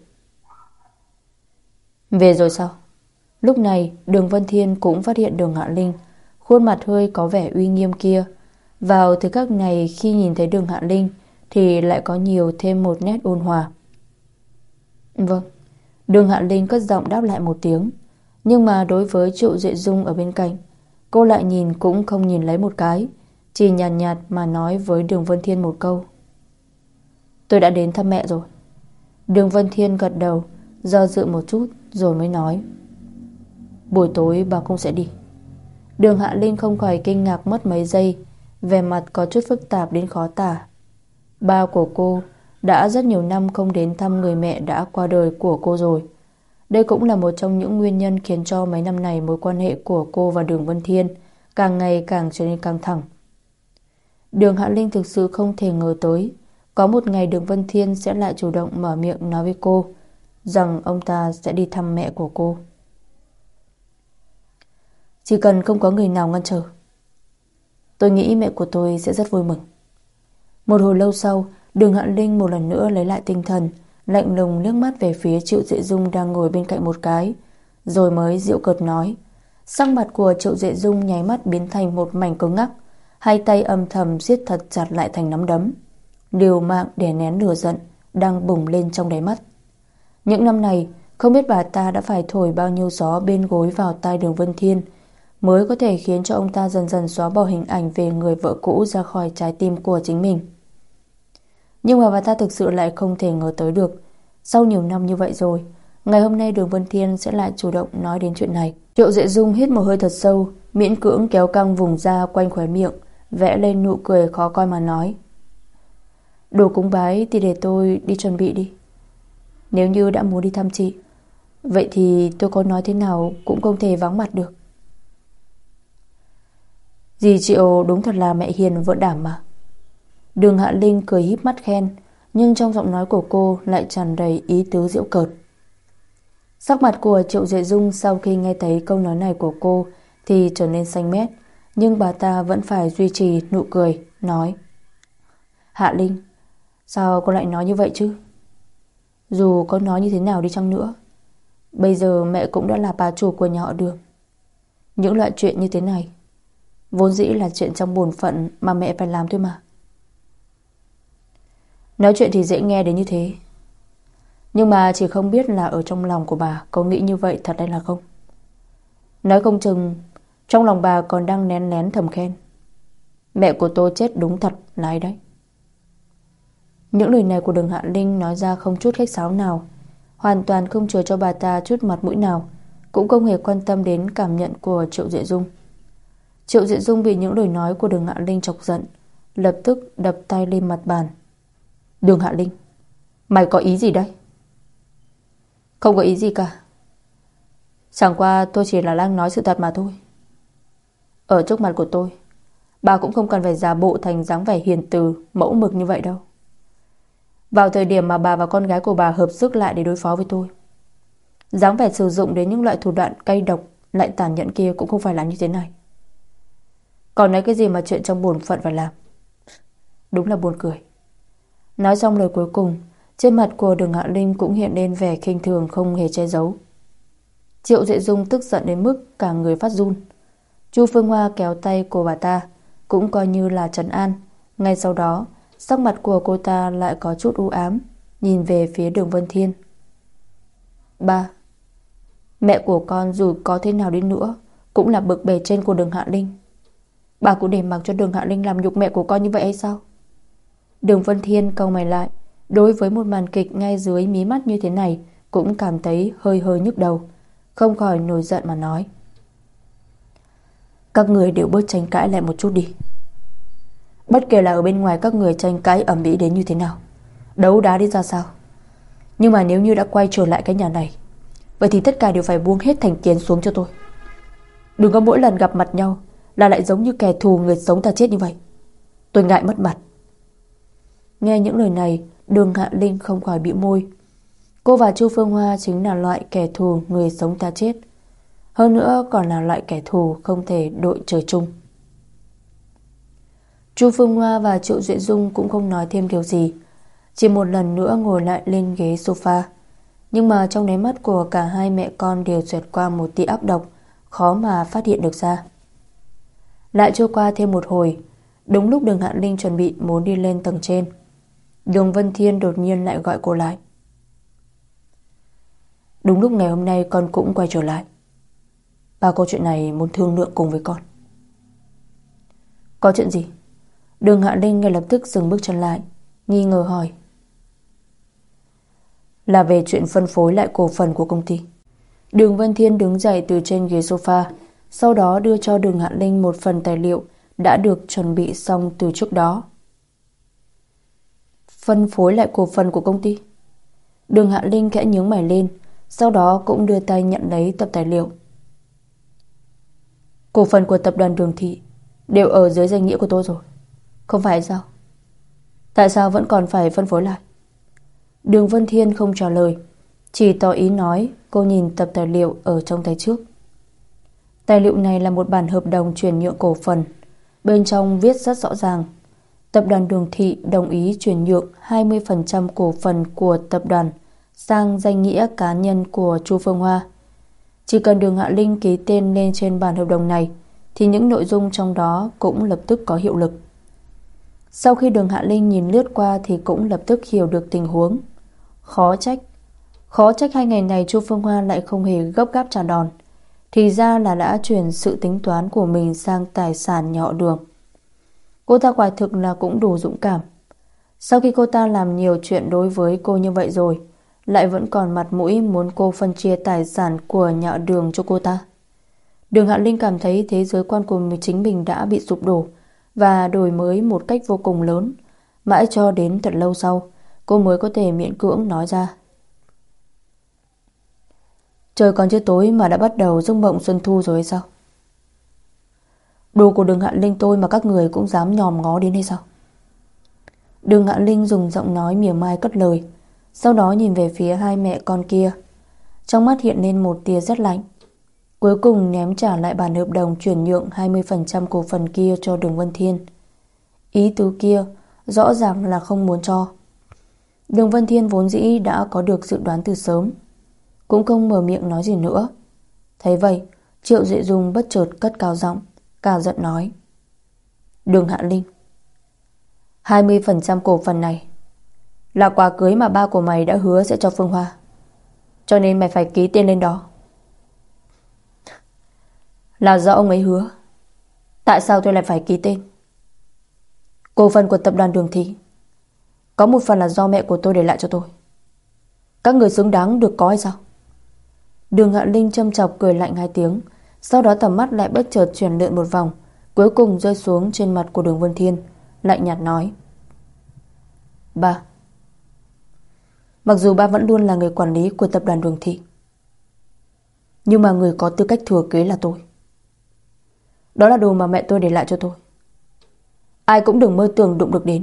Về rồi sao? Lúc này Đường Vân Thiên cũng phát hiện Đường Hạ Linh, khuôn mặt hơi có vẻ uy nghiêm kia. Vào thời khắc này, khi nhìn thấy Đường Hạ Linh thì lại có nhiều thêm một nét ôn hòa. Vâng. Đường Hạ Linh cất giọng đáp lại một tiếng. Nhưng mà đối với Triệu Duệ Dung ở bên cạnh, cô lại nhìn cũng không nhìn lấy một cái, chỉ nhàn nhạt, nhạt mà nói với Đường Vân Thiên một câu: Tôi đã đến thăm mẹ rồi. Đường Vân Thiên gật đầu, do dự một chút rồi mới nói: Buổi tối bà cũng sẽ đi. Đường Hạ Linh không khỏi kinh ngạc mất mấy giây, vẻ mặt có chút phức tạp đến khó tả. Ba của cô đã rất nhiều năm không đến thăm người mẹ đã qua đời của cô rồi. Đây cũng là một trong những nguyên nhân khiến cho mấy năm này mối quan hệ của cô và Đường Vân Thiên càng ngày càng trở nên căng thẳng. Đường Hạ Linh thực sự không thể ngờ tới có một ngày Đường Vân Thiên sẽ lại chủ động mở miệng nói với cô rằng ông ta sẽ đi thăm mẹ của cô. Chỉ cần không có người nào ngăn trở, tôi nghĩ mẹ của tôi sẽ rất vui mừng. Một hồi lâu sau, Đường Hạ Linh một lần nữa lấy lại tinh thần, lạnh lùng liếc mắt về phía Triệu Duệ Dung đang ngồi bên cạnh một cái, rồi mới giễu cợt nói. Sắc mặt của Triệu Duệ Dung nháy mắt biến thành một mảnh cứng ngắc, hai tay âm thầm siết thật chặt lại thành nắm đấm, liều mạng để nén lửa giận đang bùng lên trong đáy mắt. Những năm này, không biết bà ta đã phải thổi bao nhiêu gió bên gối vào tai Đường Vân Thiên mới có thể khiến cho ông ta dần dần xóa bỏ hình ảnh về người vợ cũ ra khỏi trái tim của chính mình. Nhưng mà bà ta thực sự lại không thể ngờ tới được, sau nhiều năm như vậy rồi, ngày hôm nay Đường Vân Thiên sẽ lại chủ động nói đến chuyện này. Triệu Duệ Dung hít một hơi thật sâu, miễn cưỡng kéo căng vùng da quanh khóe miệng, vẽ lên nụ cười khó coi mà nói: Đồ cúng bái thì để tôi đi chuẩn bị đi. Nếu như đã muốn đi thăm chị, vậy thì tôi có nói thế nào cũng không thể vắng mặt được. Dì Triệu đúng thật là mẹ hiền vợ đảm mà. Đường Hạ Linh cười híp mắt khen, nhưng trong giọng nói của cô lại tràn đầy ý tứ giễu cợt. Sắc mặt của Triệu Duệ Dung sau khi nghe thấy câu nói này của cô thì trở nên xanh mét, nhưng bà ta vẫn phải duy trì nụ cười, nói: Hạ Linh, sao cô lại nói như vậy chứ? Dù có nói như thế nào đi chăng nữa, bây giờ mẹ cũng đã là bà chủ của nhà họ Đường. Những loại chuyện như thế này vốn dĩ là chuyện trong bổn phận mà mẹ phải làm thôi mà. Nói chuyện thì dễ nghe đến như thế, nhưng mà chỉ không biết là ở trong lòng của bà có nghĩ như vậy thật hay là không. Nói không chừng trong lòng bà còn đang nén lén thầm khen: Mẹ của tôi chết đúng thật này đấy. Những lời này của Đường Hạ Linh nói ra không chút khách sáo nào, hoàn toàn không chừa cho bà ta chút mặt mũi nào, cũng không hề quan tâm đến cảm nhận của Triệu Duệ Dung. Triệu Duệ Dung bị những lời nói của Đường Hạ Linh chọc giận, lập tức đập tay lên mặt bàn. Đường Hạ Linh, mày có ý gì đấy? Không có ý gì cả. Chẳng qua tôi chỉ là đang nói sự thật mà thôi. Ở trước mặt của tôi, bà cũng không cần phải giả bộ thành dáng vẻ hiền từ, mẫu mực như vậy đâu. Vào thời điểm mà bà và con gái của bà hợp sức lại để đối phó với tôi, dáng vẻ sử dụng đến những loại thủ đoạn cay độc lại tàn nhẫn kia cũng không phải là như thế này. Còn nói cái gì mà chuyện trong bổn phận phải làm. Đúng là buồn cười. Nói xong lời cuối cùng, trên mặt của Đường Hạ Linh cũng hiện lên vẻ khinh thường không hề che giấu. Triệu Duệ Dung tức giận đến mức cả người phát run. Chu Phương Hoa kéo tay của bà ta, cũng coi như là trấn an. Ngay sau đó, sắc mặt của cô ta lại có chút u ám, nhìn về phía Đường Vân Thiên. Ba, mẹ của con dù có thế nào đi nữa cũng là bậc bề trên của Đường Hạ Linh. Bà cũng để mặc cho Đường Hạ Linh làm nhục mẹ của con như vậy hay sao? Đường Vân Thiên cau mày lại, đối với một màn kịch ngay dưới mí mắt như thế này cũng cảm thấy hơi hơi nhức đầu, không khỏi nổi giận mà nói. Các người đều bớt tranh cãi lại một chút đi. Bất kể là ở bên ngoài các người tranh cãi ầm ĩ đến như thế nào, đấu đá đi ra sao, nhưng mà nếu như đã quay trở lại cái nhà này, vậy thì tất cả đều phải buông hết thành kiến xuống cho tôi. Đừng có mỗi lần gặp mặt nhau là lại giống như kẻ thù người sống ta chết như vậy. Tôi ngại mất mặt. Nghe những lời này, Đường Hạ Linh không khỏi bĩu môi. Cô và Chu Phương Hoa chính là loại kẻ thù người sống ta chết, hơn nữa còn là loại kẻ thù không thể đội trời chung. Chu Phương Hoa và Triệu Duệ Dung cũng không nói thêm điều gì, chỉ một lần nữa ngồi lại lên ghế sofa. Nhưng mà trong đáy mắt của cả hai mẹ con đều xẹt qua một tia ác độc, khó mà phát hiện được ra. Lại trôi qua thêm một hồi, đúng lúc Đường Hạ Linh chuẩn bị muốn đi lên tầng trên, Đường Vân Thiên đột nhiên lại gọi cô lại. Đúng lúc ngày hôm nay con cũng quay trở lại. Ba có chuyện này muốn thương lượng cùng với con. Có chuyện gì? Đường Hạ Linh ngay lập tức dừng bước chân lại, nghi ngờ hỏi. Là về chuyện phân phối lại cổ phần của công ty. Đường Vân Thiên đứng dậy từ trên ghế sofa, sau đó đưa cho Đường Hạ Linh một phần tài liệu đã được chuẩn bị xong từ trước đó. Phân phối lại cổ phần của công ty? Đường Hạ Linh khẽ nhướng mày lên, sau đó cũng đưa tay nhận lấy tập tài liệu. Cổ phần của tập đoàn Đường Thị đều ở dưới danh nghĩa của tôi rồi, không phải sao? Tại sao vẫn còn phải phân phối lại? Đường Vân Thiên không trả lời, chỉ tỏ ý nói cô nhìn tập tài liệu ở trong tay trước. Tài liệu này là một bản hợp đồng chuyển nhượng cổ phần, bên trong viết rất rõ ràng. Tập đoàn Đường Thị đồng ý chuyển nhượng hai mươi phần trăm cổ phần của tập đoàn sang danh nghĩa cá nhân của Chu Phương Hoa. Chỉ cần Đường Hạ Linh ký tên lên trên bản hợp đồng này thì những nội dung trong đó cũng lập tức có hiệu lực. Sau khi Đường Hạ Linh nhìn lướt qua thì cũng lập tức hiểu được tình huống. Khó trách Khó trách hai ngày này Chu Phương Hoa lại không hề gấp gáp trả đòn. Thì ra là đã chuyển sự tính toán của mình sang tài sản nhà họ Đường. Cô ta quả thực là cũng đủ dũng cảm. Sau khi cô ta làm nhiều chuyện đối với cô như vậy rồi, lại vẫn còn mặt mũi muốn cô phân chia tài sản của nhà họ Đường cho cô ta. Đường Hạ Linh cảm thấy thế giới quan của mình chính mình đã bị sụp đổ và đổi mới một cách vô cùng lớn. Mãi cho đến thật lâu sau, cô mới có thể miễn cưỡng nói ra. Trời còn chưa tối mà đã bắt đầu giấc mộng xuân thu rồi hay sao? Đồ của Đường Hạ Linh tôi mà các người cũng dám nhòm ngó đến hay sao? Đường Hạ Linh dùng giọng nói mỉa mai cất lời, sau đó nhìn về phía hai mẹ con kia. Trong mắt hiện lên một tia rét lạnh. Cuối cùng ném trả lại bản hợp đồng chuyển nhượng hai mươi phần trăm cổ phần kia cho Đường Vân Thiên. Ý tứ kia rõ ràng là không muốn cho. Đường Vân Thiên vốn dĩ đã có được dự đoán từ sớm, cũng không mở miệng nói gì nữa. Thấy vậy, Triệu Duệ Dung bất chợt cất cao giọng, cả giận nói. Đường Hạ Linh, hai mươi phần trăm cổ phần này là quà cưới mà ba của mày đã hứa sẽ cho Phương Hoa, cho nên mày phải ký tên lên đó. Là do ông ấy hứa. Tại sao tôi lại phải ký tên? Cổ phần của tập đoàn Đường Thị có một phần là do mẹ của tôi để lại cho tôi. Các người xứng đáng được có hay sao? Đường Hạ Linh châm chọc cười lạnh hai tiếng, sau đó tầm mắt lại bất chợt chuyển lượn một vòng, cuối cùng rơi xuống trên mặt của Đường Vân Thiên, lạnh nhạt nói: Ba, mặc dù ba vẫn luôn là người quản lý của tập đoàn Đường Thị, nhưng mà người có tư cách thừa kế là tôi. Đó là đồ mà mẹ tôi để lại cho tôi, ai cũng đừng mơ tưởng đụng được đến.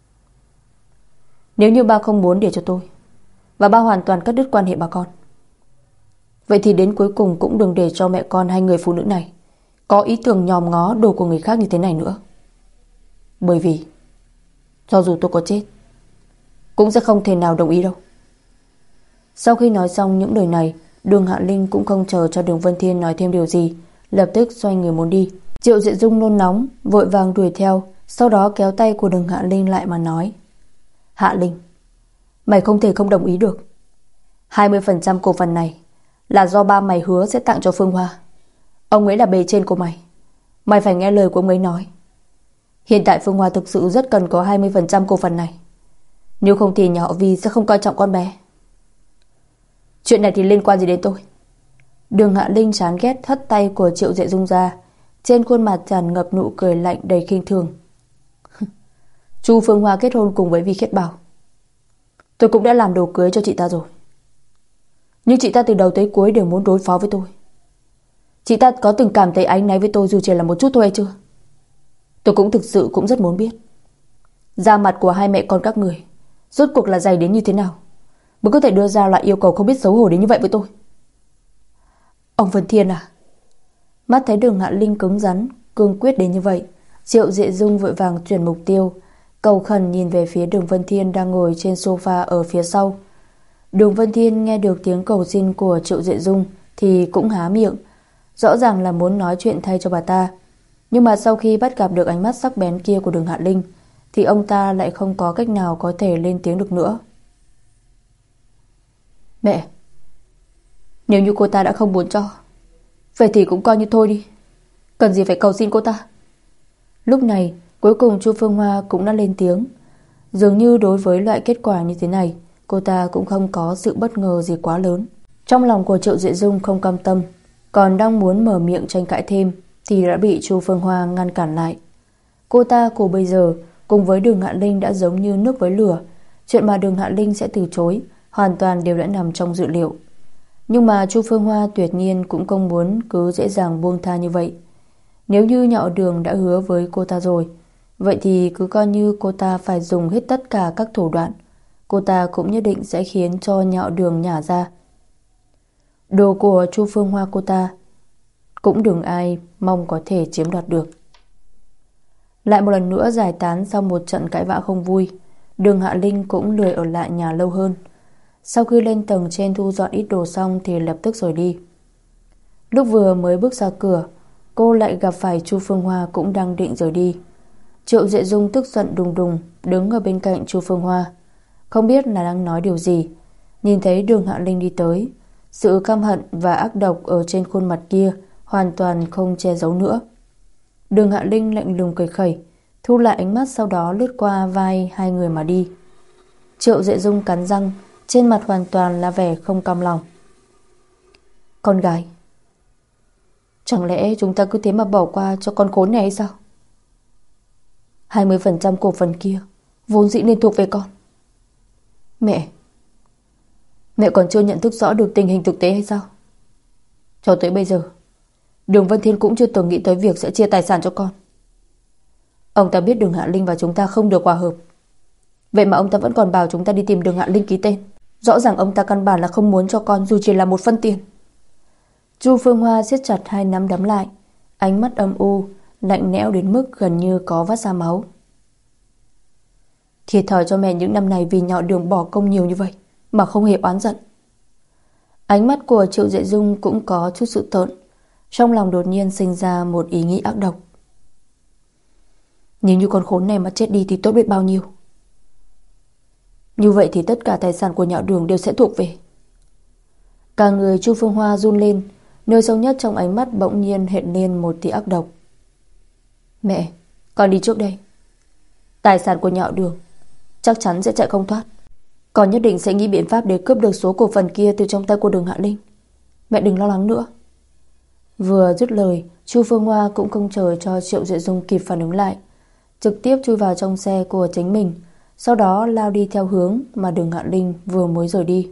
Nếu như ba không muốn để cho tôi, và ba hoàn toàn cắt đứt quan hệ bà con, vậy thì đến cuối cùng cũng đừng để cho mẹ con hai người phụ nữ này có ý tưởng nhòm ngó đồ của người khác như thế này nữa. Bởi vì cho dù tôi có chết cũng sẽ không thể nào đồng ý đâu. Sau khi nói xong những lời này, Đường Hạ Linh cũng không chờ cho Đường Vân Thiên nói thêm điều gì, lập tức xoay người muốn đi. Triệu Diện Dung nôn nóng vội vàng đuổi theo, sau đó kéo tay của Đường Hạ Linh lại mà nói: Hạ Linh, mày không thể không đồng ý được. hai mươi phần trăm cổ phần này là do ba mày hứa sẽ tặng cho Phương Hoa. Ông ấy là bề trên của mày, mày phải nghe lời của ông ấy nói. Hiện tại Phương Hoa thực sự rất cần có hai mươi phần trăm cổ phần này, nếu không thì nhà họ Vi sẽ không coi trọng con bé. Chuyện này thì liên quan gì đến tôi? Đường Hạ Linh chán ghét hất tay của Triệu Dệ Dung ra, trên khuôn mặt tràn ngập nụ cười lạnh đầy khinh thường. Chu Phương Hoa kết hôn cùng với Vi Khiết Bảo, tôi cũng đã làm đồ cưới cho chị ta rồi, nhưng chị ta từ đầu tới cuối đều muốn đối phó với tôi. Chị ta có từng cảm thấy áy náy với tôi dù chỉ là một chút thôi hay chưa? Tôi cũng thực sự cũng rất muốn biết da mặt của hai mẹ con các người rốt cuộc là dày đến như thế nào mới có thể đưa ra loại yêu cầu không biết xấu hổ đến như vậy với tôi. Ông Vân Thiên à? Mắt thấy Đường Hạ Linh cứng rắn cương quyết đến như vậy, Triệu Dệ Dung vội vàng chuyển mục tiêu, cầu khẩn nhìn về phía Đường Vân Thiên đang ngồi trên sofa ở phía sau. Đường Vân Thiên nghe được tiếng cầu xin của Triệu Dệ Dung thì cũng há miệng, rõ ràng là muốn nói chuyện thay cho bà ta, nhưng mà sau khi bắt gặp được ánh mắt sắc bén kia của Đường Hạ Linh thì ông ta lại không có cách nào có thể lên tiếng được nữa. Mẹ, nếu như cô ta đã không muốn cho, vậy thì cũng coi như thôi đi, cần gì phải cầu xin cô ta. Lúc này cuối cùng Chu Phương Hoa cũng đã lên tiếng. Dường như đối với loại kết quả như thế này, cô ta cũng không có sự bất ngờ gì quá lớn. Trong lòng của Triệu Dệ Dung không cam tâm, còn đang muốn mở miệng tranh cãi thêm thì đã bị Chu Phương Hoa ngăn cản lại. Cô ta của bây giờ cùng với Đường Hạ Linh đã giống như nước với lửa, chuyện mà Đường Hạ Linh sẽ từ chối hoàn toàn đều đã nằm trong dự liệu. Nhưng mà Chu Phương Hoa tuyệt nhiên cũng không muốn cứ dễ dàng buông tha như vậy. Nếu như Nhạo Đường đã hứa với cô ta rồi, vậy thì cứ coi như cô ta phải dùng hết tất cả các thủ đoạn, cô ta cũng nhất định sẽ khiến cho Nhạo Đường nhả ra. Đồ của Chu Phương Hoa cô ta cũng đừng ai mong có thể chiếm đoạt được. Lại một lần nữa giải tán sau một trận cãi vã không vui, Đường Hạ Linh cũng lười ở lại nhà lâu hơn. Sau khi lên tầng trên thu dọn ít đồ xong thì lập tức rời đi. Lúc vừa mới bước ra cửa, cô lại gặp phải Chu Phương Hoa cũng đang định rời đi. Triệu Dệ Dung tức giận đùng đùng đứng ở bên cạnh Chu Phương Hoa, không biết là đang nói điều gì. Nhìn thấy Đường Hạ Linh đi tới, sự căm hận và ác độc ở trên khuôn mặt kia hoàn toàn không che giấu nữa. Đường Hạ Linh lạnh lùng cười khẩy, thu lại ánh mắt, sau đó lướt qua vai hai người mà đi. Triệu Dệ Dung cắn răng, trên mặt hoàn toàn là vẻ không cam lòng. Con gái, chẳng lẽ chúng ta cứ thế mà bỏ qua cho con khốn này hay sao? hai mươi phần trăm cổ phần kia vốn dĩ nên thuộc về con. Mẹ, mẹ còn chưa nhận thức rõ được tình hình thực tế hay sao? Cho tới bây giờ, Đường Vân Thiên cũng chưa từng nghĩ tới việc sẽ chia tài sản cho con. Ông ta biết Đường Hạ Linh và chúng ta không được hòa hợp, vậy mà ông ta vẫn còn bảo chúng ta đi tìm Đường Hạ Linh ký tên. Rõ ràng ông ta căn bản là không muốn cho con dù chỉ là một phân tiền. Chu Phương Hoa siết chặt hai nắm đấm lại, ánh mắt âm u, lạnh lẽo đến mức gần như có vắt ra máu. Thiệt thòi cho mẹ những năm này vì Nhạo Đường bỏ công nhiều như vậy mà không hề oán giận. Ánh mắt của Triệu Dệ Dung cũng có chút sự tợn, trong lòng đột nhiên sinh ra một ý nghĩ ác độc. Nếu như con khốn này mà chết đi thì tốt biết bao nhiêu. Như vậy thì tất cả tài sản của Nhạo Đường đều sẽ thuộc về. Cả người Chu Phương Hoa run lên, nơi sâu nhất trong ánh mắt bỗng nhiên hiện lên một tia ác độc. Mẹ, con đi trước đây. Tài sản của nhà họ Đường chắc chắn sẽ chạy không thoát. Còn nhất định sẽ nghĩ biện pháp để cướp được số cổ phần kia từ trong tay của Đường Hạ Linh. Mẹ đừng lo lắng nữa. Vừa dứt lời, Chu Phương Hoa cũng không chờ cho Triệu Duệ Dung kịp phản ứng lại, trực tiếp chui vào trong xe của chính mình, sau đó lao đi theo hướng mà Đường Hạ Linh vừa mới rời đi.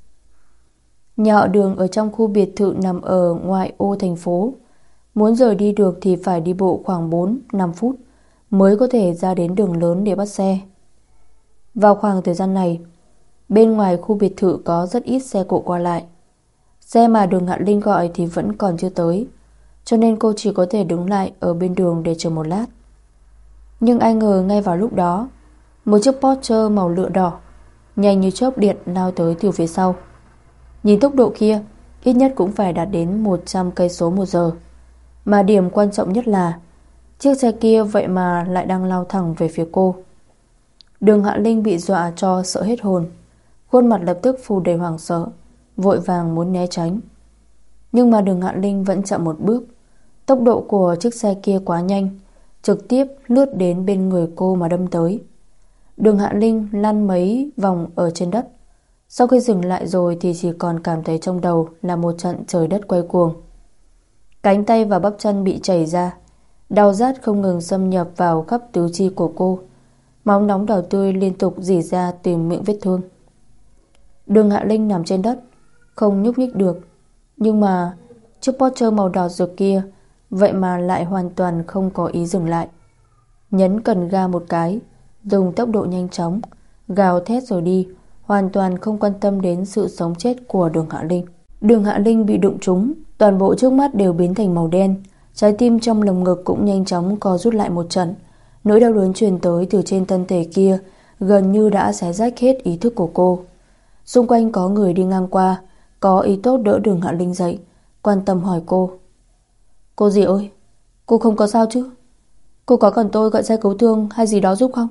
Nhà họ Đường ở trong khu biệt thự nằm ở ngoại ô thành phố. Muốn rời đi được thì phải đi bộ khoảng bốn năm phút mới có thể ra đến đường lớn để bắt xe. Vào khoảng thời gian này, bên ngoài khu biệt thự có rất ít xe cộ qua lại. Xe mà Đường Hạ Linh gọi thì vẫn còn chưa tới, cho nên cô chỉ có thể đứng lại ở bên đường để chờ một lát. Nhưng ai ngờ ngay vào lúc đó, một chiếc Porsche màu lửa đỏ nhanh như chớp điện lao tới từ phía sau. Nhìn tốc độ kia, ít nhất cũng phải đạt đến một trăm cây số một giờ. Mà điểm quan trọng nhất là chiếc xe kia vậy mà lại đang lao thẳng về phía cô. Đường Hạ Linh bị dọa cho sợ hết hồn, khuôn mặt lập tức phủ đầy hoảng sợ, vội vàng muốn né tránh. Nhưng mà Đường Hạ Linh vẫn chậm một bước. Tốc độ của chiếc xe kia quá nhanh, trực tiếp lướt đến bên người cô mà đâm tới. Đường Hạ Linh lăn mấy vòng ở trên đất. Sau khi dừng lại rồi thì chỉ còn cảm thấy trong đầu là một trận trời đất quay cuồng. Cánh tay và bắp chân bị chảy ra, đau rát không ngừng xâm nhập vào khắp tứ chi của cô. Máu nóng đỏ tươi liên tục rỉ ra từ miệng vết thương. Đường Hạ Linh nằm trên đất, không nhúc nhích được. Nhưng mà chiếc Porsche màu đỏ rực kia vậy mà lại hoàn toàn không có ý dừng lại. Nhấn cần ga một cái, dùng tốc độ nhanh chóng, gào thét rồi đi, hoàn toàn không quan tâm đến sự sống chết của Đường Hạ Linh. Đường Hạ Linh bị đụng trúng, toàn bộ trước mắt đều biến thành màu đen. Trái tim trong lồng ngực cũng nhanh chóng co rút lại một trận. Nỗi đau đớn truyền tới từ trên thân thể kia gần như đã xé rách hết ý thức của cô. Xung quanh có người đi ngang qua, có ý tốt đỡ Đường Hạ Linh dậy, quan tâm hỏi cô: "Cô dì ơi, cô không có sao chứ? Cô có cần tôi gọi xe cứu thương hay gì đó giúp không?"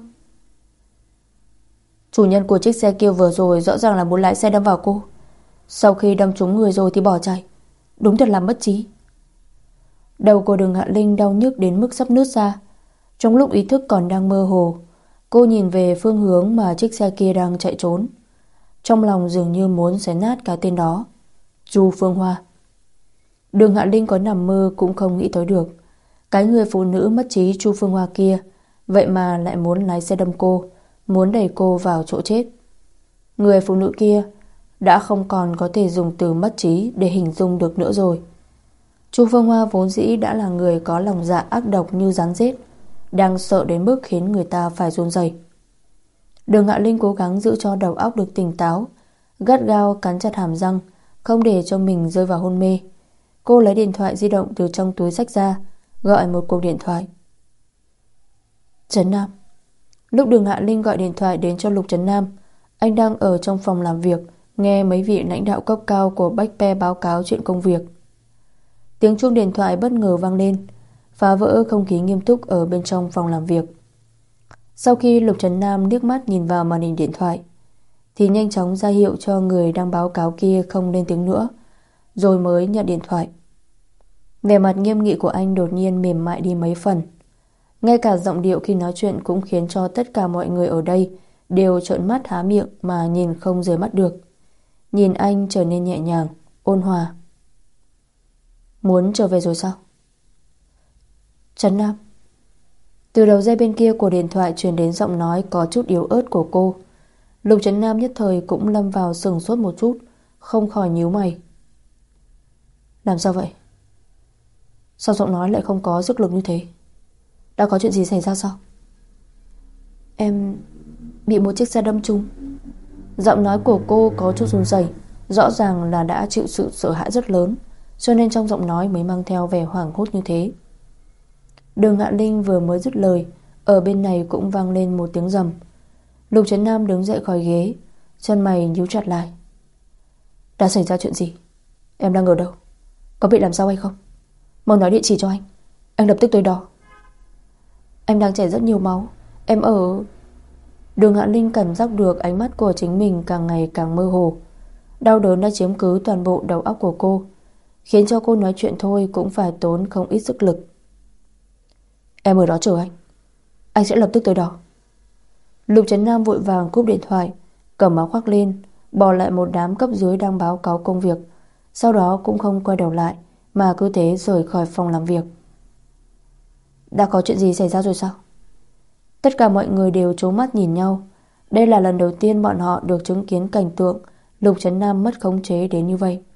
Chủ nhân của chiếc xe kia vừa rồi rõ ràng là muốn lái xe đâm vào cô. Sau khi đâm trúng người rồi thì bỏ chạy. Đúng thật là mất trí. Đầu của Đường Hạ Linh đau nhức đến mức sắp nứt ra. Trong lúc ý thức còn đang mơ hồ, cô nhìn về phương hướng mà chiếc xe kia đang chạy trốn. Trong lòng dường như muốn xé nát cái tên đó, Chu Phương Hoa. Đường Hạ Linh có nằm mơ cũng không nghĩ tới được, cái người phụ nữ mất trí Chu Phương Hoa kia vậy mà lại muốn lái xe đâm cô, muốn đẩy cô vào chỗ chết. Người phụ nữ kia đã không còn có thể dùng từ mất trí để hình dung được nữa rồi. Chu Phương Hoa vốn dĩ đã là người có lòng dạ ác độc như rắn rết, đang sợ đến mức khiến người ta phải run rẩy. Đường Hạ Linh cố gắng giữ cho đầu óc được tỉnh táo, gắt gao cắn chặt hàm răng, không để cho mình rơi vào hôn mê. Cô lấy điện thoại di động từ trong túi xách ra, gọi một cuộc điện thoại. Trấn Nam. Lúc Đường Hạ Linh gọi điện thoại đến cho Lục Trấn Nam, anh đang ở trong phòng làm việc, nghe mấy vị lãnh đạo cấp cao của Bách Pe báo cáo chuyện công việc. Tiếng chuông điện thoại bất ngờ vang lên, phá vỡ không khí nghiêm túc ở bên trong phòng làm việc. Sau khi Lục Trấn Nam liếc mắt nhìn vào màn hình điện thoại, thì nhanh chóng ra hiệu cho người đang báo cáo kia không lên tiếng nữa, rồi mới nhận điện thoại. Vẻ mặt nghiêm nghị của anh đột nhiên mềm mại đi mấy phần. Ngay cả giọng điệu khi nói chuyện cũng khiến cho tất cả mọi người ở đây đều trợn mắt há miệng mà nhìn không rời mắt được. Nhìn anh trở nên nhẹ nhàng, ôn hòa. Muốn trở về rồi sao? Trấn Nam. Từ đầu dây bên kia của điện thoại truyền đến giọng nói có chút yếu ớt của cô. Lục Trấn Nam nhất thời cũng lâm vào sửng sốt một chút, không khỏi nhíu mày. Làm sao vậy? Sao giọng nói lại không có sức lực như thế? Đã có chuyện gì xảy ra sao? Em bị một chiếc xe đâm trúng. Giọng nói của cô có chút run rẩy, rõ ràng là đã chịu sự sợ hãi rất lớn, cho nên trong giọng nói mới mang theo vẻ hoảng hốt như thế. Đường Hạ Linh vừa mới dứt lời, ở bên này cũng vang lên một tiếng rầm. Lục Trấn Nam đứng dậy khỏi ghế, chân mày nhíu chặt lại. Đã xảy ra chuyện gì? Em đang ở đâu? Có bị làm sao hay không? Mau nói địa chỉ cho anh, anh lập tức tới đó. Em đang chảy rất nhiều máu. Em ở... Đường Hạ Linh cảm giác được ánh mắt của chính mình càng ngày càng mơ hồ. Đau đớn đã chiếm cứ toàn bộ đầu óc của cô, khiến cho cô nói chuyện thôi cũng phải tốn không ít sức lực. Em ở đó chờ anh, anh sẽ lập tức tới đó. Lục Trấn Nam vội vàng cúp điện thoại, cầm áo khoác lên, bỏ lại một đám cấp dưới đang báo cáo công việc. Sau đó cũng không quay đầu lại, mà cứ thế rời khỏi phòng làm việc. Đã có chuyện gì xảy ra rồi sao? Tất cả mọi người đều trố mắt nhìn nhau. Đây là lần đầu tiên bọn họ được chứng kiến cảnh tượng Lục Trấn Nam mất khống chế đến như vậy.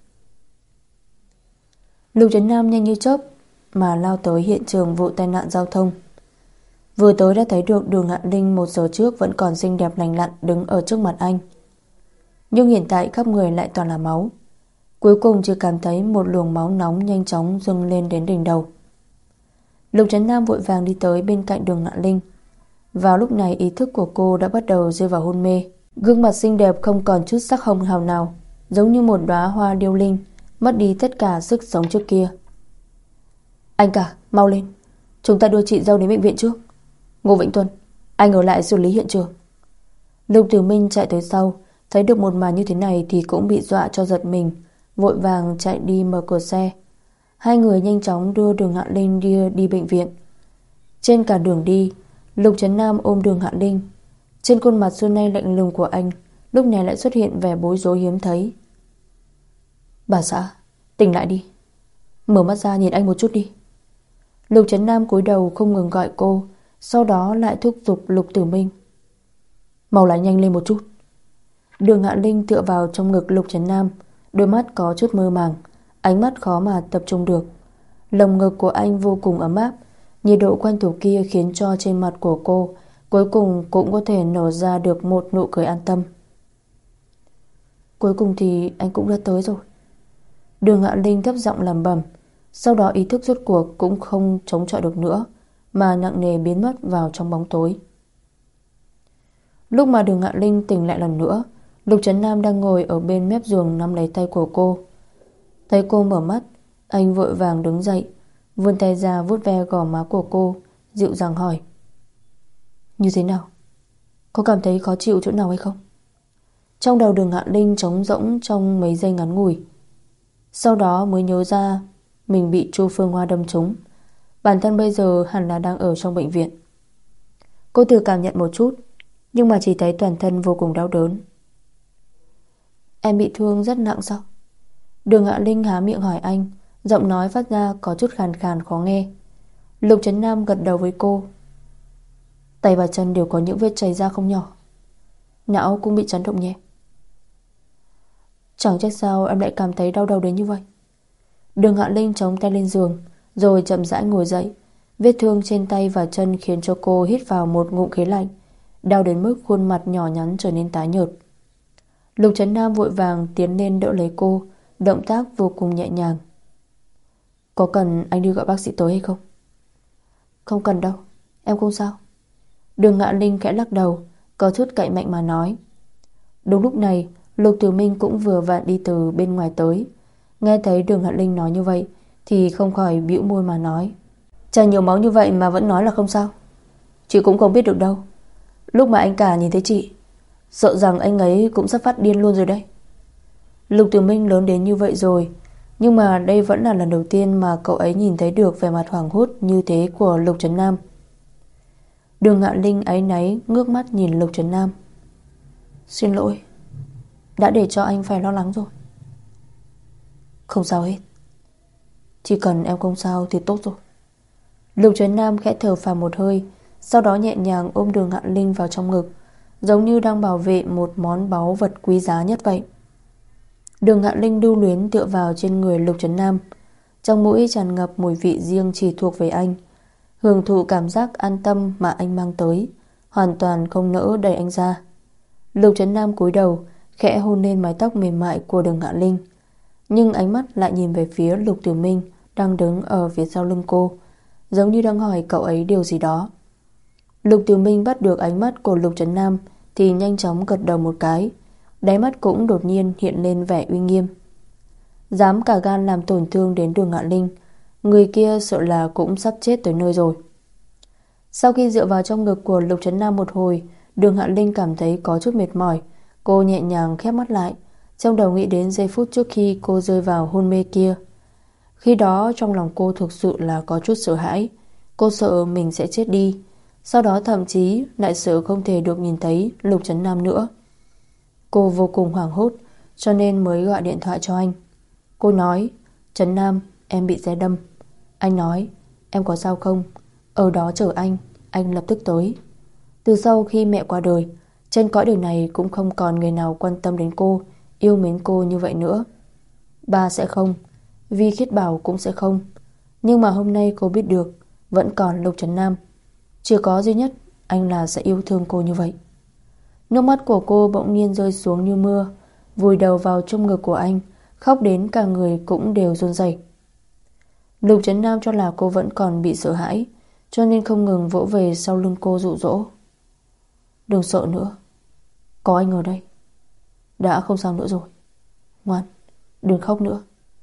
Lục Trấn Nam nhanh như chớp mà lao tới hiện trường vụ tai nạn giao thông. Vừa tới đã thấy được Đường Ngạn Linh một giờ trước vẫn còn xinh đẹp lành lặn đứng ở trước mặt anh. Nhưng hiện tại khắp người lại toàn là máu. Cuối cùng chỉ cảm thấy một luồng máu nóng nhanh chóng dâng lên đến đỉnh đầu. Lục Trấn Nam vội vàng đi tới bên cạnh Đường Ngạn Linh. Vào lúc này ý thức của cô đã bắt đầu rơi vào hôn mê. Gương mặt xinh đẹp không còn chút sắc hồng hào nào, giống như một đóa hoa điêu linh, mất đi tất cả sức sống trước kia. Anh cả, mau lên, chúng ta đưa chị dâu đến bệnh viện trước. Ngô Vĩnh Tuân, anh ở lại xử lý hiện trường. Lục Tử Minh chạy tới sau, thấy được một màn như thế này thì cũng bị dọa cho giật mình, vội vàng chạy đi mở cửa xe. Hai người nhanh chóng đưa Đường Ngạn Linh đi, đi bệnh viện. Trên cả đường đi, Lục Trấn Nam ôm Đường Ngạn Linh. Trên khuôn mặt xưa nay lạnh lùng của anh lúc này lại xuất hiện vẻ bối rối hiếm thấy. Bà xã, tỉnh lại đi, mở mắt ra nhìn anh một chút đi. Lục Trấn Nam cúi đầu không ngừng gọi cô, sau đó lại thúc giục Lục Tử Minh. Mau lại nhanh lên một chút. Đường Ngạn Linh tựa vào trong ngực Lục Trấn Nam, đôi mắt có chút mơ màng, ánh mắt khó mà tập trung được. Lồng ngực của anh vô cùng ấm áp, nhiệt độ quen thuộc kia khiến cho trên mặt của cô cuối cùng cũng có thể nở ra được một nụ cười an tâm. Cuối cùng thì anh cũng đã tới rồi. Đường Ngạn Linh thấp giọng lẩm bẩm, sau đó ý thức rốt cuộc cũng không chống chọi được nữa, mà nặng nề biến mất vào trong bóng tối. Lúc mà Đường Ngạn Linh tỉnh lại lần nữa, Lục Trấn Nam đang ngồi ở bên mép giường nắm lấy tay của cô. Thấy cô mở mắt, anh vội vàng đứng dậy, vươn tay ra vuốt ve gò má của cô, dịu dàng hỏi. Như thế nào? Có cảm thấy khó chịu chỗ nào hay không? Trong đầu Đường Ngạn Linh trống rỗng trong mấy giây ngắn ngủi. Sau đó mới nhớ ra mình bị Chu Phương Hoa đâm trúng. Bản thân bây giờ hẳn là đang ở trong bệnh viện. Cô thử cảm nhận một chút, nhưng mà chỉ thấy toàn thân vô cùng đau đớn. Em bị thương rất nặng sao? Đường Ngạn Linh há miệng hỏi anh, giọng nói phát ra có chút khàn khàn khó nghe. Lục Trấn Nam gật đầu với cô. Tay và chân đều có những vết chảy ra không nhỏ, não cũng bị chấn động nhẹ. Chẳng trách sao em lại cảm thấy đau đầu đến như vậy. Đường Ngạn Linh chống tay lên giường, rồi chậm rãi ngồi dậy. Vết thương trên tay và chân khiến cho cô hít vào một ngụm khí lạnh, đau đến mức khuôn mặt nhỏ nhắn trở nên tái nhợt. Lục Trấn Nam vội vàng tiến lên đỡ lấy cô, động tác vô cùng nhẹ nhàng. Có cần anh đi gọi bác sĩ tới hay không? Không cần đâu, em không sao. Đường Ngạn Linh khẽ lắc đầu, có chút cậy mạnh mà nói. Đúng lúc này, Lục Tử Minh cũng vừa vặn đi từ bên ngoài tới. Nghe thấy Đường Ngạn Linh nói như vậy thì không khỏi bĩu môi mà nói. Chảy nhiều máu như vậy mà vẫn nói là không sao. Chị cũng không biết được đâu. Lúc mà anh cả nhìn thấy chị, sợ rằng anh ấy cũng sắp phát điên luôn rồi đấy. Lục Tử Minh lớn đến như vậy rồi, nhưng mà đây vẫn là lần đầu tiên mà cậu ấy nhìn thấy được vẻ mặt hoảng hốt như thế của Lục Trấn Nam. Đường Ngạn Linh áy náy ngước mắt nhìn Lục Trấn Nam. Xin lỗi, đã để cho anh phải lo lắng rồi. Không sao hết, chỉ cần em không sao thì tốt rồi. Lục Trấn Nam khẽ thở phào một hơi, sau đó nhẹ nhàng ôm Đường Ngạn Linh vào trong ngực, giống như đang bảo vệ một món báu vật quý giá nhất vậy. Đường Ngạn Linh lưu luyến tựa vào trên người Lục Trấn Nam, trong mũi tràn ngập mùi vị riêng chỉ thuộc về anh, hưởng thụ cảm giác an tâm mà anh mang tới, hoàn toàn không nỡ đẩy anh ra. Lục Trấn Nam cúi đầu, khẽ hôn lên mái tóc mềm mại của Đường Ngạn Linh, nhưng ánh mắt lại nhìn về phía Lục Tử Minh đang đứng ở phía sau lưng cô, giống như đang hỏi cậu ấy điều gì đó. Lục Tử Minh bắt được ánh mắt của Lục Trấn Nam thì nhanh chóng gật đầu một cái, đáy mắt cũng đột nhiên hiện lên vẻ uy nghiêm. Dám cả gan làm tổn thương đến Đường Ngạn Linh, người kia sợ là cũng sắp chết tới nơi rồi. Sau khi dựa vào trong ngực của Lục Trấn Nam một hồi, Đường Ngạn Linh cảm thấy có chút mệt mỏi. Cô nhẹ nhàng khép mắt lại, trong đầu nghĩ đến giây phút trước khi cô rơi vào hôn mê kia. Khi đó trong lòng cô thực sự là có chút sợ hãi. Cô sợ mình sẽ chết đi, Sau đó thậm chí lại sợ không thể được nhìn thấy Lục Trấn Nam nữa. Cô vô cùng hoảng hốt, cho nên mới gọi điện thoại cho anh. Cô nói: Trấn Nam, em bị xe đâm. Anh nói: Em có sao không? Ở đó chờ anh, anh lập tức tới. Từ sau khi mẹ qua đời, trên cõi đời này cũng không còn người nào quan tâm đến cô, yêu mến cô như vậy nữa. Ba sẽ không, Vi Khiết Bảo cũng sẽ không. Nhưng mà hôm nay cô biết được vẫn còn Lục Trấn Nam. Chỉ có duy nhất anh là sẽ yêu thương cô như vậy. Nước mắt của cô bỗng nhiên rơi xuống như mưa, vùi đầu vào trong ngực của anh, khóc đến cả người cũng đều run rẩy. Lục Trấn Nam cho là cô vẫn còn bị sợ hãi, cho nên không ngừng vỗ về sau lưng cô dụ dỗ. Đừng sợ nữa, có anh ở đây. Đã không sao nữa rồi. Ngoan, đừng khóc nữa.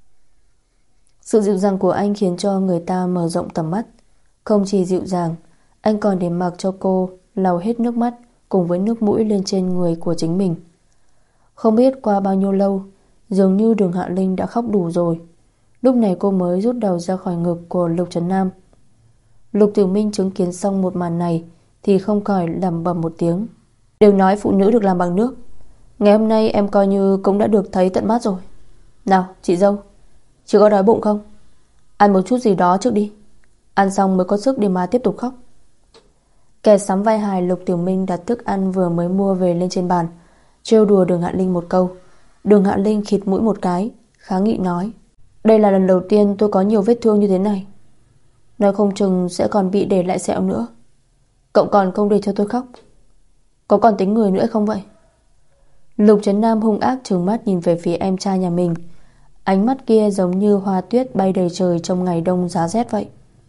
Sự dịu dàng của anh khiến cho người ta mở rộng tầm mắt. Không chỉ dịu dàng, anh còn để mặc cho cô lau hết nước mắt cùng với nước mũi lên trên người của chính mình. Không biết qua bao nhiêu lâu, dường như Đường Hạ Linh đã khóc đủ rồi. Lúc này cô mới rút đầu ra khỏi ngực của Lục Trấn Nam. Lục Tiểu Minh chứng kiến xong một màn này thì không khỏi lẩm bẩm một tiếng. Đừng nói phụ nữ được làm bằng nước. Ngày hôm nay em coi như cũng đã được thấy tận mắt rồi. Nào chị dâu, chị có đói bụng không? Ăn một chút gì đó trước đi. Ăn xong mới có sức để mà tiếp tục khóc. Kẻ sắm vai hài Lục Tiểu Minh đặt thức ăn vừa mới mua về lên trên bàn, trêu đùa Đường Hạ Linh một câu. Đường Hạ Linh khịt mũi một cái, kháng nghị nói: Đây là lần đầu tiên tôi có nhiều vết thương như thế này. Nói không chừng sẽ còn bị để lại sẹo nữa. Cậu còn không để cho tôi khóc. Có còn tính người nữa không vậy? Lục Trấn Nam hung ác trừng mắt nhìn về phía em trai nhà mình. Ánh mắt kia giống như hoa tuyết bay đầy trời trong ngày đông giá rét vậy.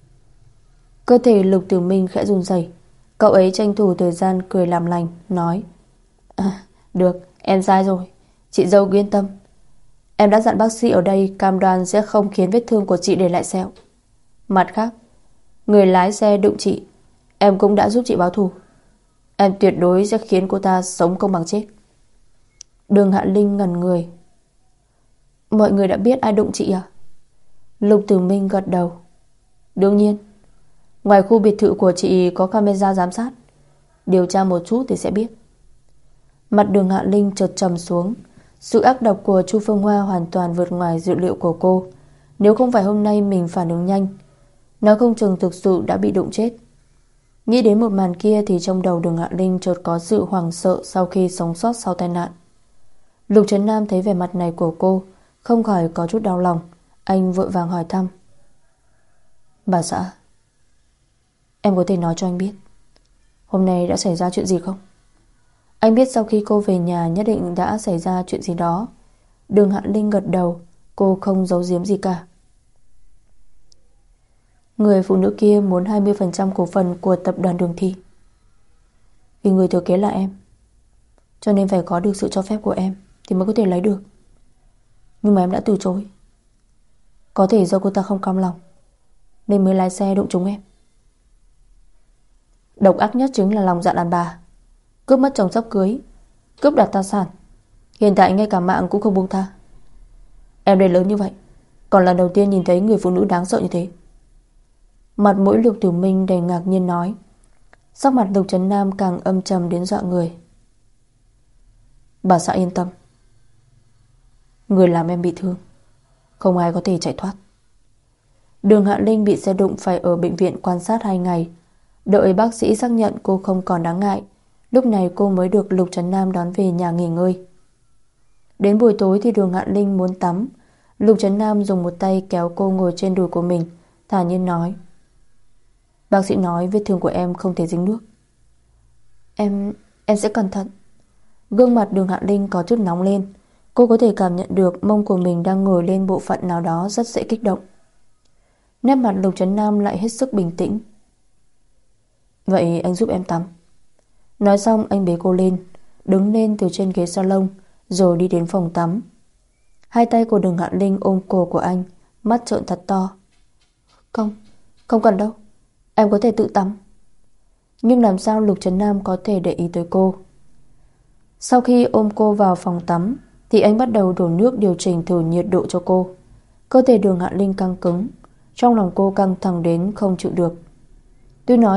Cơ thể Lục Tiểu Minh khẽ run rẩy. Cậu ấy tranh thủ thời gian cười làm lành, nói: à, được, em sai rồi. Chị dâu yên tâm. Em đã dặn bác sĩ ở đây cam đoan sẽ không khiến vết thương của chị để lại sẹo. Mặt khác, người lái xe đụng chị, em cũng đã giúp chị báo thù. Em tuyệt đối sẽ khiến cô ta sống không bằng chết. Đường Hạ Linh ngẩn người. Mọi người đã biết ai đụng chị à? Lục Tử Minh gật đầu. Đương nhiên. Ngoài khu biệt thự của chị có camera giám sát. Điều tra một chút thì sẽ biết. Mặt Đường Hạ Linh chợt trầm xuống. Sự ác độc của Chu Phương Hoa hoàn toàn vượt ngoài dự liệu của cô. Nếu không phải hôm nay mình phản ứng nhanh, nói không chừng thực sự đã bị đụng chết. Nghĩ đến một màn kia thì trong đầu Đường Hạ Linh chợt có sự hoảng sợ sau khi sống sót sau tai nạn. Lục Trấn Nam thấy vẻ mặt này của cô, không khỏi có chút đau lòng. Anh vội vàng hỏi thăm: Bà xã, em có thể nói cho anh biết hôm nay đã xảy ra chuyện gì không? Anh biết sau khi cô về nhà nhất định đã xảy ra chuyện gì đó. Đường Hạ Linh gật đầu. Cô không giấu giếm gì cả. Người phụ nữ kia muốn hai mươi phần trăm cổ phần của tập đoàn Đường Thị. Vì người thừa kế là em, cho nên phải có được sự cho phép của em thì mới có thể lấy được. Nhưng mà em đã từ chối. Có thể do cô ta không cam lòng nên mới lái xe đụng trúng em. Độc ác nhất chính là lòng dạ đàn bà. Cướp mất chồng sắp cưới, cướp đoạt tài sản, hiện tại ngay cả mạng cũng không buông tha. Em đây lớn như vậy, còn lần đầu tiên nhìn thấy người phụ nữ đáng sợ như thế. Mặt mũi Lục Tiểu Minh đầy ngạc nhiên nói. Sắc mặt Lục Trấn Nam càng âm trầm đến dọa người. Bà xã yên tâm, người làm em bị thương không ai có thể chạy thoát. Đường Hạ Linh bị xe đụng phải ở bệnh viện quan sát hai ngày. Đợi bác sĩ xác nhận cô không còn đáng ngại, lúc này cô mới được Lục Trấn Nam đón về nhà nghỉ ngơi. Đến buổi tối thì Đường Hạ Linh muốn tắm. Lục Trấn Nam dùng một tay kéo cô ngồi trên đùi của mình, thản nhiên nói: Bác sĩ nói vết thương của em không thể dính nước. Em, em sẽ cẩn thận. Gương mặt Đường Hạ Linh có chút nóng lên. Cô có thể cảm nhận được mông của mình đang ngồi lên bộ phận nào đó rất dễ kích động. Nét mặt Lục Trấn Nam lại hết sức bình tĩnh. Vậy anh giúp em tắm. Nói xong anh bế cô lên, đứng lên từ trên ghế salon, rồi đi đến phòng tắm. Hai tay của Đường Hạ Linh ôm cổ của anh, mắt trợn thật to. Không, không cần đâu, em có thể tự tắm. Nhưng làm sao Lục Trấn Nam có thể để ý tới cô? Sau khi ôm cô vào phòng tắm thì anh bắt đầu đổ nước điều chỉnh thử nhiệt độ cho cô. Cơ thể Đường Hạ Linh căng cứng, trong lòng cô căng thẳng đến không chịu được. Tuy nói mỗi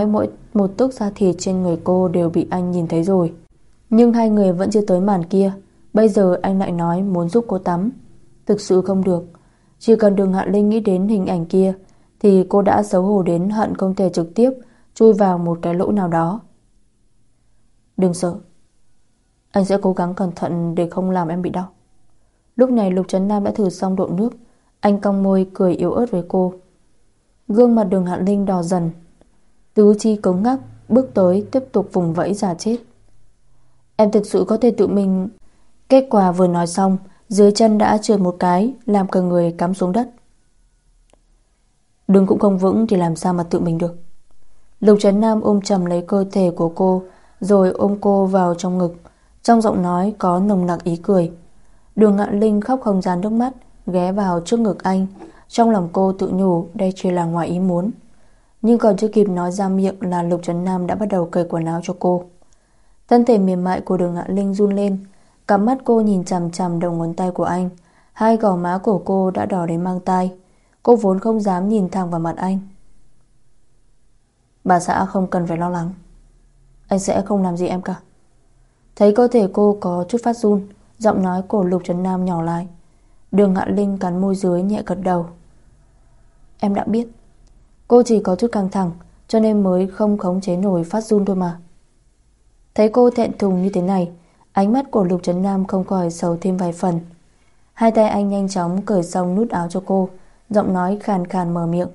một tấc da thịt trên người cô đều bị anh nhìn thấy rồi. Nhưng hai người vẫn chưa tới màn kia. Bây giờ anh lại nói muốn giúp cô tắm. Thực sự không được. Chỉ cần Đường Hạ Linh nghĩ đến hình ảnh kia thì cô đã xấu hổ đến hận không thể trực tiếp chui vào một cái lỗ nào đó. Đừng sợ, anh sẽ cố gắng cẩn thận để không làm em bị đau. Lúc này Lục Trấn Nam đã thử xong độ nước. Anh cong môi cười yếu ớt với cô. Gương mặt Đường Hạ Linh đỏ dần, tứ chi cứng ngắc, bước tới tiếp tục vùng vẫy giả chết. Em thực sự có thể tự mình... Kết quả vừa nói xong, dưới chân đã trượt một cái, làm cả người cắm xuống đất. Đứng cũng không vững thì làm sao mà tự mình được. Lục Trấn Nam ôm chầm lấy cơ thể của cô, rồi ôm cô vào trong ngực. Trong giọng nói có nồng nặc ý cười. Đường Hạ Linh khóc không ra nước mắt, ghé vào trước ngực anh. Trong lòng cô tự nhủ đây chỉ là ngoài ý muốn. Nhưng còn chưa kịp nói ra miệng là Lục Trấn Nam đã bắt đầu cởi quần áo cho cô. Thân thể mềm mại của Đường Hạ Linh run lên. Cặp mắt cô nhìn chằm chằm đầu ngón tay của anh. Hai gò má của cô đã đỏ đến mang tai. Cô vốn không dám nhìn thẳng vào mặt anh. Bà xã không cần phải lo lắng, anh sẽ không làm gì em cả. Thấy cơ thể cô có chút phát run, giọng nói của Lục Trấn Nam nhỏ lại. Đường Hạ Linh cắn môi dưới nhẹ gật đầu. Em đã biết. Cô chỉ có chút căng thẳng cho nên mới không khống chế nổi phát run thôi mà. Thấy cô thẹn thùng như thế này, ánh mắt của Lục Trấn Nam không khỏi sầu thêm vài phần. Hai tay anh nhanh chóng cởi xong nút áo cho cô, giọng nói khàn khàn mở miệng.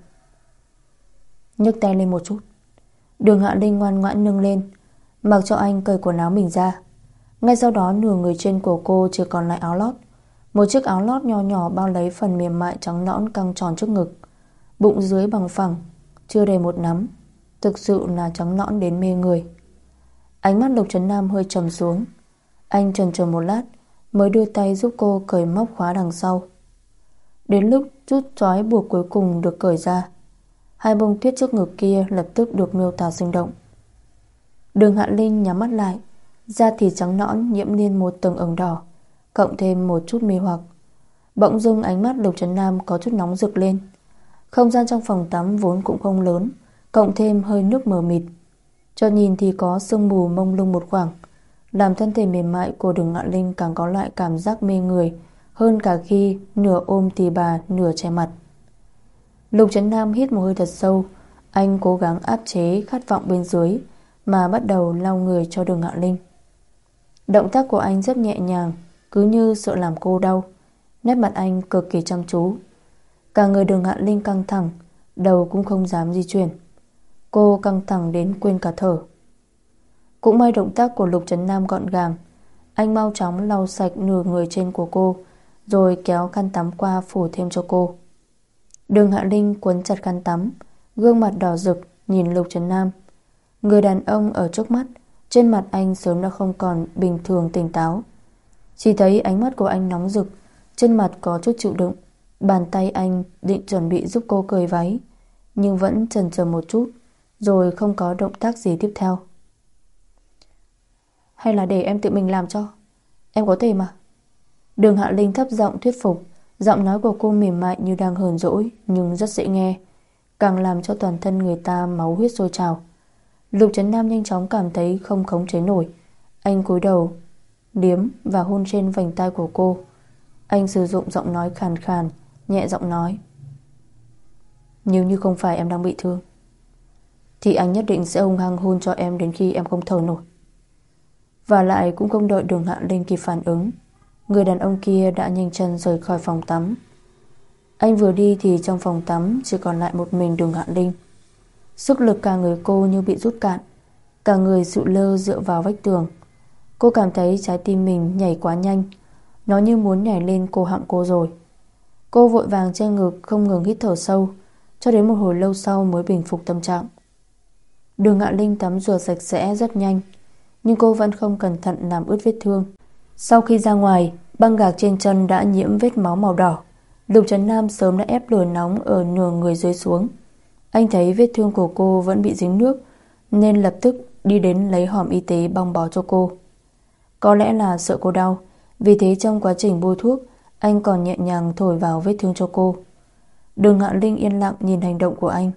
Nhấc tay lên một chút. Đường Hạ Linh ngoan ngoãn nâng lên, mặc cho anh cởi quần áo mình ra. Ngay sau đó nửa người trên của cô chỉ còn lại áo lót. Một chiếc áo lót nho nhỏ bao lấy phần mềm mại trắng nõn căng tròn trước ngực. Bụng dưới bằng phẳng, chưa đầy một nắm, thực sự là trắng nõn đến mê người. Ánh mắt Lục Trấn Nam hơi trầm xuống. Anh chần chừ một lát mới đưa tay giúp cô cởi móc khóa đằng sau. Đến lúc rút trói buộc cuối cùng được cởi ra, hai bông tuyết trước ngực kia lập tức được miêu tả sinh động. Đường Hạ Linh nhắm mắt lại, da thịt trắng nõn nhiễm lên một tầng ửng đỏ, cộng thêm một chút mê hoặc. Bỗng dưng ánh mắt Lục Trấn Nam có chút nóng rực lên. Không gian trong phòng tắm vốn cũng không lớn, cộng thêm hơi nước mờ mịt, cho nhìn thì có sương mù mông lung một khoảng, làm thân thể mềm mại của Đường Hạ Linh càng có lại cảm giác mê người hơn cả khi nửa ôm tì bà nửa che mặt. Lục Trấn Nam hít một hơi thật sâu. Anh cố gắng áp chế khát vọng bên dưới mà bắt đầu lau người cho Đường Hạ Linh. Động tác của anh rất nhẹ nhàng, cứ như sợ làm cô đau. Nét mặt anh cực kỳ chăm chú. Cả người Đường Hạ Linh căng thẳng, đầu cũng không dám di chuyển. Cô căng thẳng đến quên cả thở. Cũng may động tác của Lục Trấn Nam gọn gàng. Anh mau chóng lau sạch nửa người trên của cô, rồi kéo khăn tắm qua phủ thêm cho cô. Đường Hạ Linh quấn chặt khăn tắm, gương mặt đỏ rực nhìn Lục Trấn Nam. Người đàn ông ở trước mắt, trên mặt anh sớm đã không còn bình thường tỉnh táo. Chỉ thấy ánh mắt của anh nóng rực, trên mặt có chút chịu đựng. Bàn tay anh định chuẩn bị giúp cô cởi váy, nhưng vẫn chần chờ một chút, rồi không có động tác gì tiếp theo. Hay là để em tự mình làm cho, em có thể mà. Đường Hạ Linh thấp giọng thuyết phục. Giọng nói của cô mềm mại như đang hờn dỗi, nhưng rất dễ nghe, càng làm cho toàn thân người ta máu huyết sôi trào. Lục Trấn Nam nhanh chóng cảm thấy không khống chế nổi. Anh cúi đầu liếm và hôn trên vành tai của cô. Anh sử dụng giọng nói khàn khàn, nhẹ giọng nói: Nếu như không phải em đang bị thương thì anh nhất định sẽ hung hăng hôn cho em đến khi em không thở nổi. Và lại cũng không đợi Đường Hạ Linh kịp phản ứng, người đàn ông kia đã nhanh chân rời khỏi phòng tắm. Anh vừa đi thì trong phòng tắm chỉ còn lại một mình Đường Hạ Linh. Sức lực cả người cô như bị rút cạn, cả người sụi lơ dựa vào vách tường. Cô cảm thấy trái tim mình nhảy quá nhanh, nó như muốn nhảy lên cổ họng cô rồi. Cô vội vàng che ngực không ngừng hít thở sâu, cho đến một hồi lâu sau mới bình phục tâm trạng. Đường Hạ Linh tắm rửa sạch sẽ rất nhanh, nhưng cô vẫn không cẩn thận làm ướt vết thương. Sau khi ra ngoài, băng gạc trên chân đã nhiễm vết máu màu đỏ. Lục Trấn Nam sớm đã ép lửa nóng ở nửa người dưới xuống. Anh thấy vết thương của cô vẫn bị dính nước, nên lập tức đi đến lấy hòm y tế băng bó cho cô. Có lẽ là sợ cô đau, vì thế trong quá trình bôi thuốc, anh còn nhẹ nhàng thổi vào vết thương cho cô. Đường Hạ Linh yên lặng nhìn hành động của anh,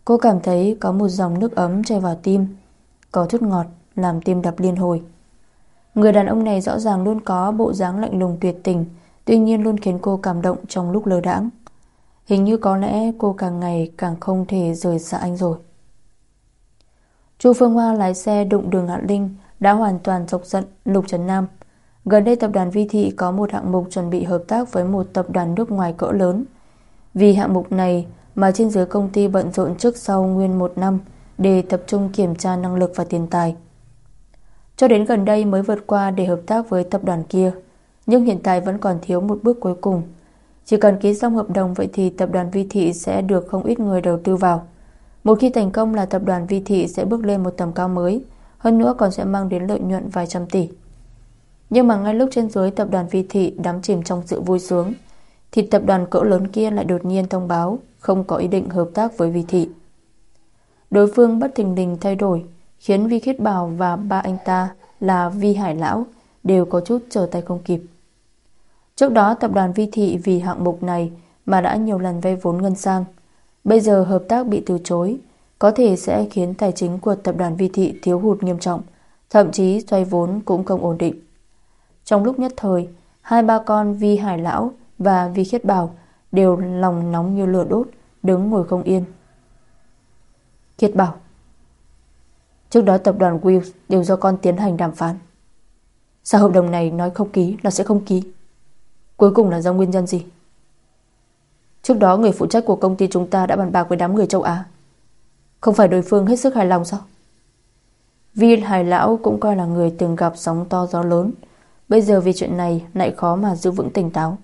Cô cảm thấy có một dòng nước ấm chảy vào tim, có chút ngọt làm tim đập liên hồi. Người đàn ông này rõ ràng luôn có bộ dáng lạnh lùng tuyệt tình, tuy nhiên luôn khiến cô cảm động trong lúc lơ đãng. Hình như có lẽ cô càng ngày càng không thể rời xa anh rồi. Chu Phương Hoa lái xe đụng Đường Hạ Linh đã hoàn toàn chọc giận Lục Trấn Nam. Gần đây tập đoàn Vi Thị có một hạng mục chuẩn bị hợp tác với một tập đoàn nước ngoài cỡ lớn. Vì hạng mục này mà trên dưới công ty bận rộn trước sau nguyên một năm để tập trung kiểm tra năng lực và tiền tài. Cho đến gần đây mới vượt qua để hợp tác với tập đoàn kia, nhưng hiện tại vẫn còn thiếu một bước cuối cùng. Chỉ cần ký xong hợp đồng vậy thì tập đoàn Vi Thị sẽ được không ít người đầu tư vào. Một khi thành công là tập đoàn Vi Thị sẽ bước lên một tầm cao mới, hơn nữa còn sẽ mang đến lợi nhuận vài trăm tỷ. Nhưng mà ngay lúc trên dưới tập đoàn Vi Thị đắm chìm trong sự vui sướng, thì tập đoàn cỡ lớn kia lại đột nhiên thông báo không có ý định hợp tác với Vi Thị. Đối phương bất thình lình thay đổi, khiến Vi Khiết Bảo và ba anh ta là Vi Hải Lão đều có chút trở tay không kịp. Trước đó tập đoàn Vi Thị vì hạng mục này mà đã nhiều lần vay vốn ngân sang. Bây giờ hợp tác bị từ chối, có thể sẽ khiến tài chính của tập đoàn Vi Thị thiếu hụt nghiêm trọng, thậm chí xoay vốn cũng không ổn định. Trong lúc nhất thời, hai ba con Vi Hải Lão và Vi Khiết Bảo đều lòng nóng như lửa đốt, đứng ngồi không yên. Khiết Bảo: trước đó tập đoàn Will đều do con tiến hành đàm phán. Sao hợp đồng này nói không ký là sẽ không ký? Cuối cùng là do nguyên nhân gì? Trước đó người phụ trách của công ty chúng ta đã bàn bạc với đám người châu Á. Không phải đối phương hết sức hài lòng sao? Vi Hải Lão cũng coi là người từng gặp sóng to gió lớn, bây giờ vì chuyện này lại khó mà giữ vững tỉnh táo.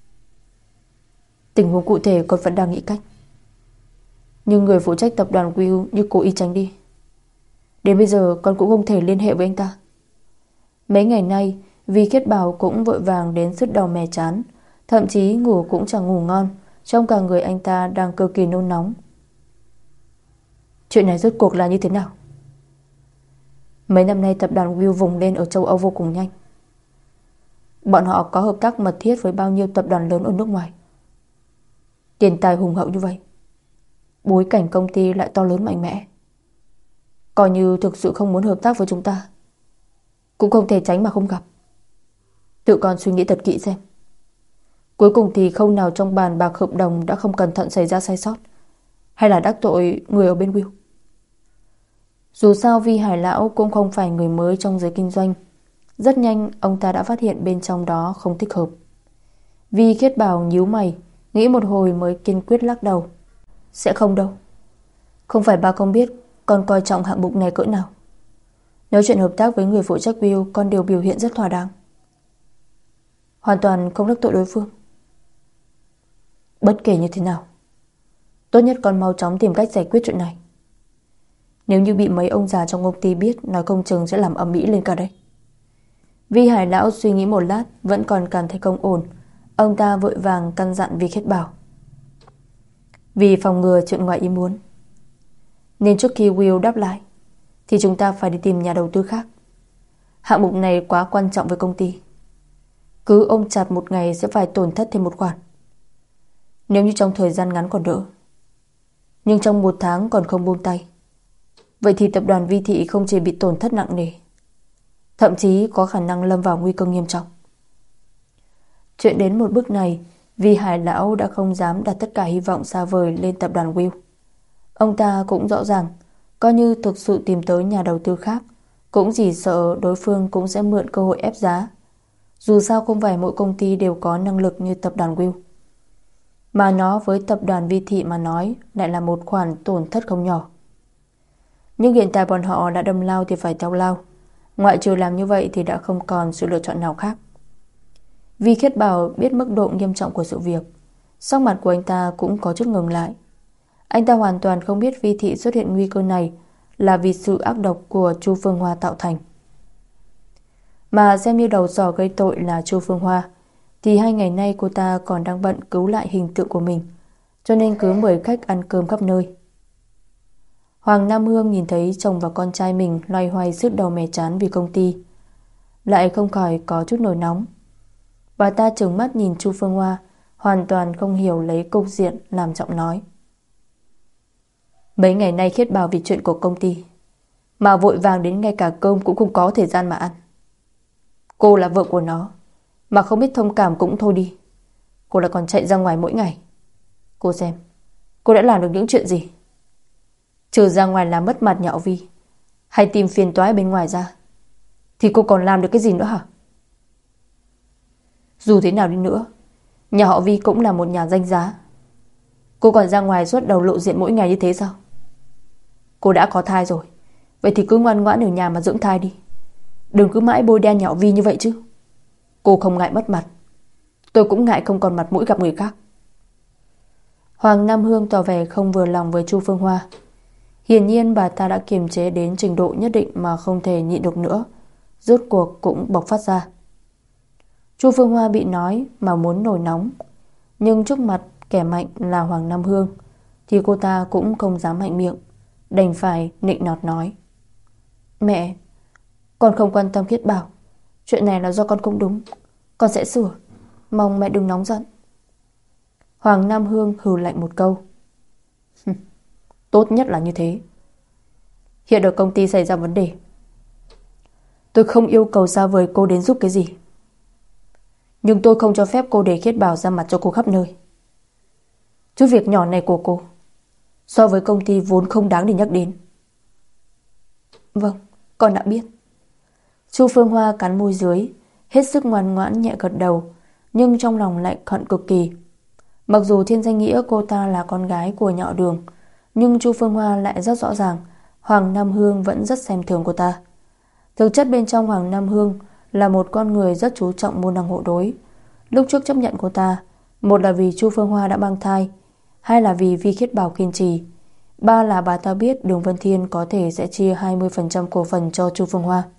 Tình huống cụ thể con vẫn đang nghĩ cách, nhưng người phụ trách tập đoàn Will như cố ý tránh đi. Đến bây giờ con cũng không thể liên hệ với anh ta. Mấy ngày nay Vi Khiết Bảo cũng vội vàng đến sứt đầu mẻ chán, thậm chí ngủ cũng chẳng ngủ ngon, trong cả người anh ta đang cực kỳ nôn nóng. Chuyện này rốt cuộc là như thế nào? Mấy năm nay tập đoàn Will vùng lên ở châu Âu vô cùng nhanh. Bọn họ có hợp tác mật thiết với bao nhiêu tập đoàn lớn ở nước ngoài. Tiền tài hùng hậu như vậy, bối cảnh công ty lại to lớn mạnh mẽ. Coi như thực sự không muốn hợp tác với chúng ta, cũng không thể tránh mà không gặp. Tự con suy nghĩ thật kỹ xem. Cuối cùng thì khâu nào trong bàn bạc hợp đồng đã không cẩn thận xảy ra sai sót, hay là đắc tội người ở bên Will? Dù sao Vi Hải Lão cũng không phải người mới trong giới kinh doanh. Rất nhanh ông ta đã phát hiện bên trong đó không thích hợp. Vi Khiết Bảo nhíu mày, nghĩ một hồi mới kiên quyết lắc đầu. Sẽ không đâu. Không phải ba con biết con coi trọng hạng mục này cỡ nào. Nếu chuyện hợp tác với người phụ trách Will, con đều biểu hiện rất thỏa đáng, hoàn toàn không đắc tội đối phương. Bất kể như thế nào, tốt nhất con mau chóng tìm cách giải quyết chuyện này. Nếu như bị mấy ông già trong công ty biết, nói không chừng sẽ làm ầm ĩ lên cả đây. Vi Hải Lão suy nghĩ một lát, vẫn còn cảm thấy không ổn. Ông ta vội vàng căn dặn Vi Khiết Bảo: vì phòng ngừa chuyện ngoài ý muốn, nên trước khi Will đáp lại thì chúng ta phải đi tìm nhà đầu tư khác. Hạng mục này quá quan trọng với công ty, cứ ôm chặt một ngày sẽ phải tổn thất thêm một khoản. Nếu như trong thời gian ngắn còn đỡ, nhưng trong một tháng còn không buông tay, vậy thì tập đoàn Vi Thị không chỉ bị tổn thất nặng nề, thậm chí có khả năng lâm vào nguy cơ nghiêm trọng. Chuyện đến một bước này, Vi Hải Lão đã không dám đặt tất cả hy vọng xa vời lên tập đoàn Will. Ông ta cũng rõ ràng, coi như thực sự tìm tới nhà đầu tư khác, cũng chỉ sợ đối phương cũng sẽ mượn cơ hội ép giá. Dù sao không phải mỗi công ty đều có năng lực như tập đoàn Will, mà nó với tập đoàn Vi Thị mà nói lại là một khoản tổn thất không nhỏ. Nhưng hiện tại bọn họ đã đâm lao thì phải theo lao, ngoại trừ làm như vậy thì đã không còn sự lựa chọn nào khác. Vi Khiết Bảo biết mức độ nghiêm trọng của sự việc, sắc mặt của anh ta cũng có chút ngừng lại. Anh ta hoàn toàn không biết Vi Thị xuất hiện nguy cơ này là vì sự ác độc của Chu Phương Hoa tạo thành. Mà xem như đầu sỏ gây tội là Chu Phương Hoa, thì hai ngày nay cô ta còn đang bận cứu lại hình tượng của mình, cho nên cứ mời khách ăn cơm khắp nơi. Hoàng Nam Hương nhìn thấy chồng và con trai mình loay hoay sứt đầu mẻ chán vì công ty, lại không khỏi có chút nổi nóng. Bà ta trừng mắt nhìn Chu Phương Hoa, hoàn toàn không hiểu lấy cục diện, làm giọng nói: Mấy ngày nay Khiết Bảo vì chuyện của công ty mà vội vàng đến ngay cả cơm cũng không có thời gian mà ăn. Cô là vợ của nó mà không biết thông cảm cũng thôi đi, cô lại còn chạy ra ngoài mỗi ngày. Cô xem cô đã làm được những chuyện gì. Trừ ra ngoài làm mất mặt nhà họ Vi hay tìm phiền toái bên ngoài ra thì cô còn làm được cái gì nữa hả? Dù thế nào đi nữa, nhà họ Vi cũng là một nhà danh giá. Cô còn ra ngoài suốt đầu lộ diện mỗi ngày như thế sao? Cô đã có thai rồi, vậy thì cứ ngoan ngoãn ở nhà mà dưỡng thai đi. Đừng cứ mãi bôi đen nhà họ Vi như vậy chứ. Cô không ngại mất mặt, tôi cũng ngại không còn mặt mũi gặp người khác. Hoàng Nam Hương tỏ vẻ không vừa lòng với Chu Phương Hoa. Hiển nhiên bà ta đã kiềm chế đến trình độ nhất định mà không thể nhịn được nữa, rốt cuộc cũng bộc phát ra. Chu Phương Hoa bị nói mà muốn nổi nóng, nhưng trước mặt kẻ mạnh là Hoàng Nam Hương thì cô ta cũng không dám mạnh miệng, đành phải nịnh nọt nói: Mẹ, con không quan tâm Khiết Bảo, chuyện này là do con không đúng, con sẽ sửa, mong mẹ đừng nóng giận. Hoàng Nam Hương hừ lạnh một câu: Tốt nhất là như thế. Hiện ở công ty xảy ra vấn đề, tôi không yêu cầu xa vời cô đến giúp cái gì, nhưng tôi không cho phép cô để Khiết Bảo ra mặt cho cô khắp nơi. Chút việc nhỏ này của cô so với công ty vốn không đáng để nhắc đến. Vâng, con đã biết. Chu Phương Hoa cắn môi dưới, hết sức ngoan ngoãn nhẹ gật đầu, nhưng trong lòng lại hận cực kỳ. Mặc dù thiên danh nghĩa cô ta là con gái của nhà họ Đường, nhưng Chu Phương Hoa lại rất rõ ràng Hoàng Nam Hương vẫn rất xem thường cô ta. Thực chất bên trong Hoàng Nam Hương là một con người rất chú trọng môn đăng hộ đối. Lúc trước chấp nhận cô ta, một là vì Chu Phương Hoa đã mang thai, hai là vì Vi Khiết Bảo kiên trì, ba là bà ta biết Đường Vân Thiên có thể sẽ chia hai mươi phần trăm cổ phần cho Chu Phương Hoa.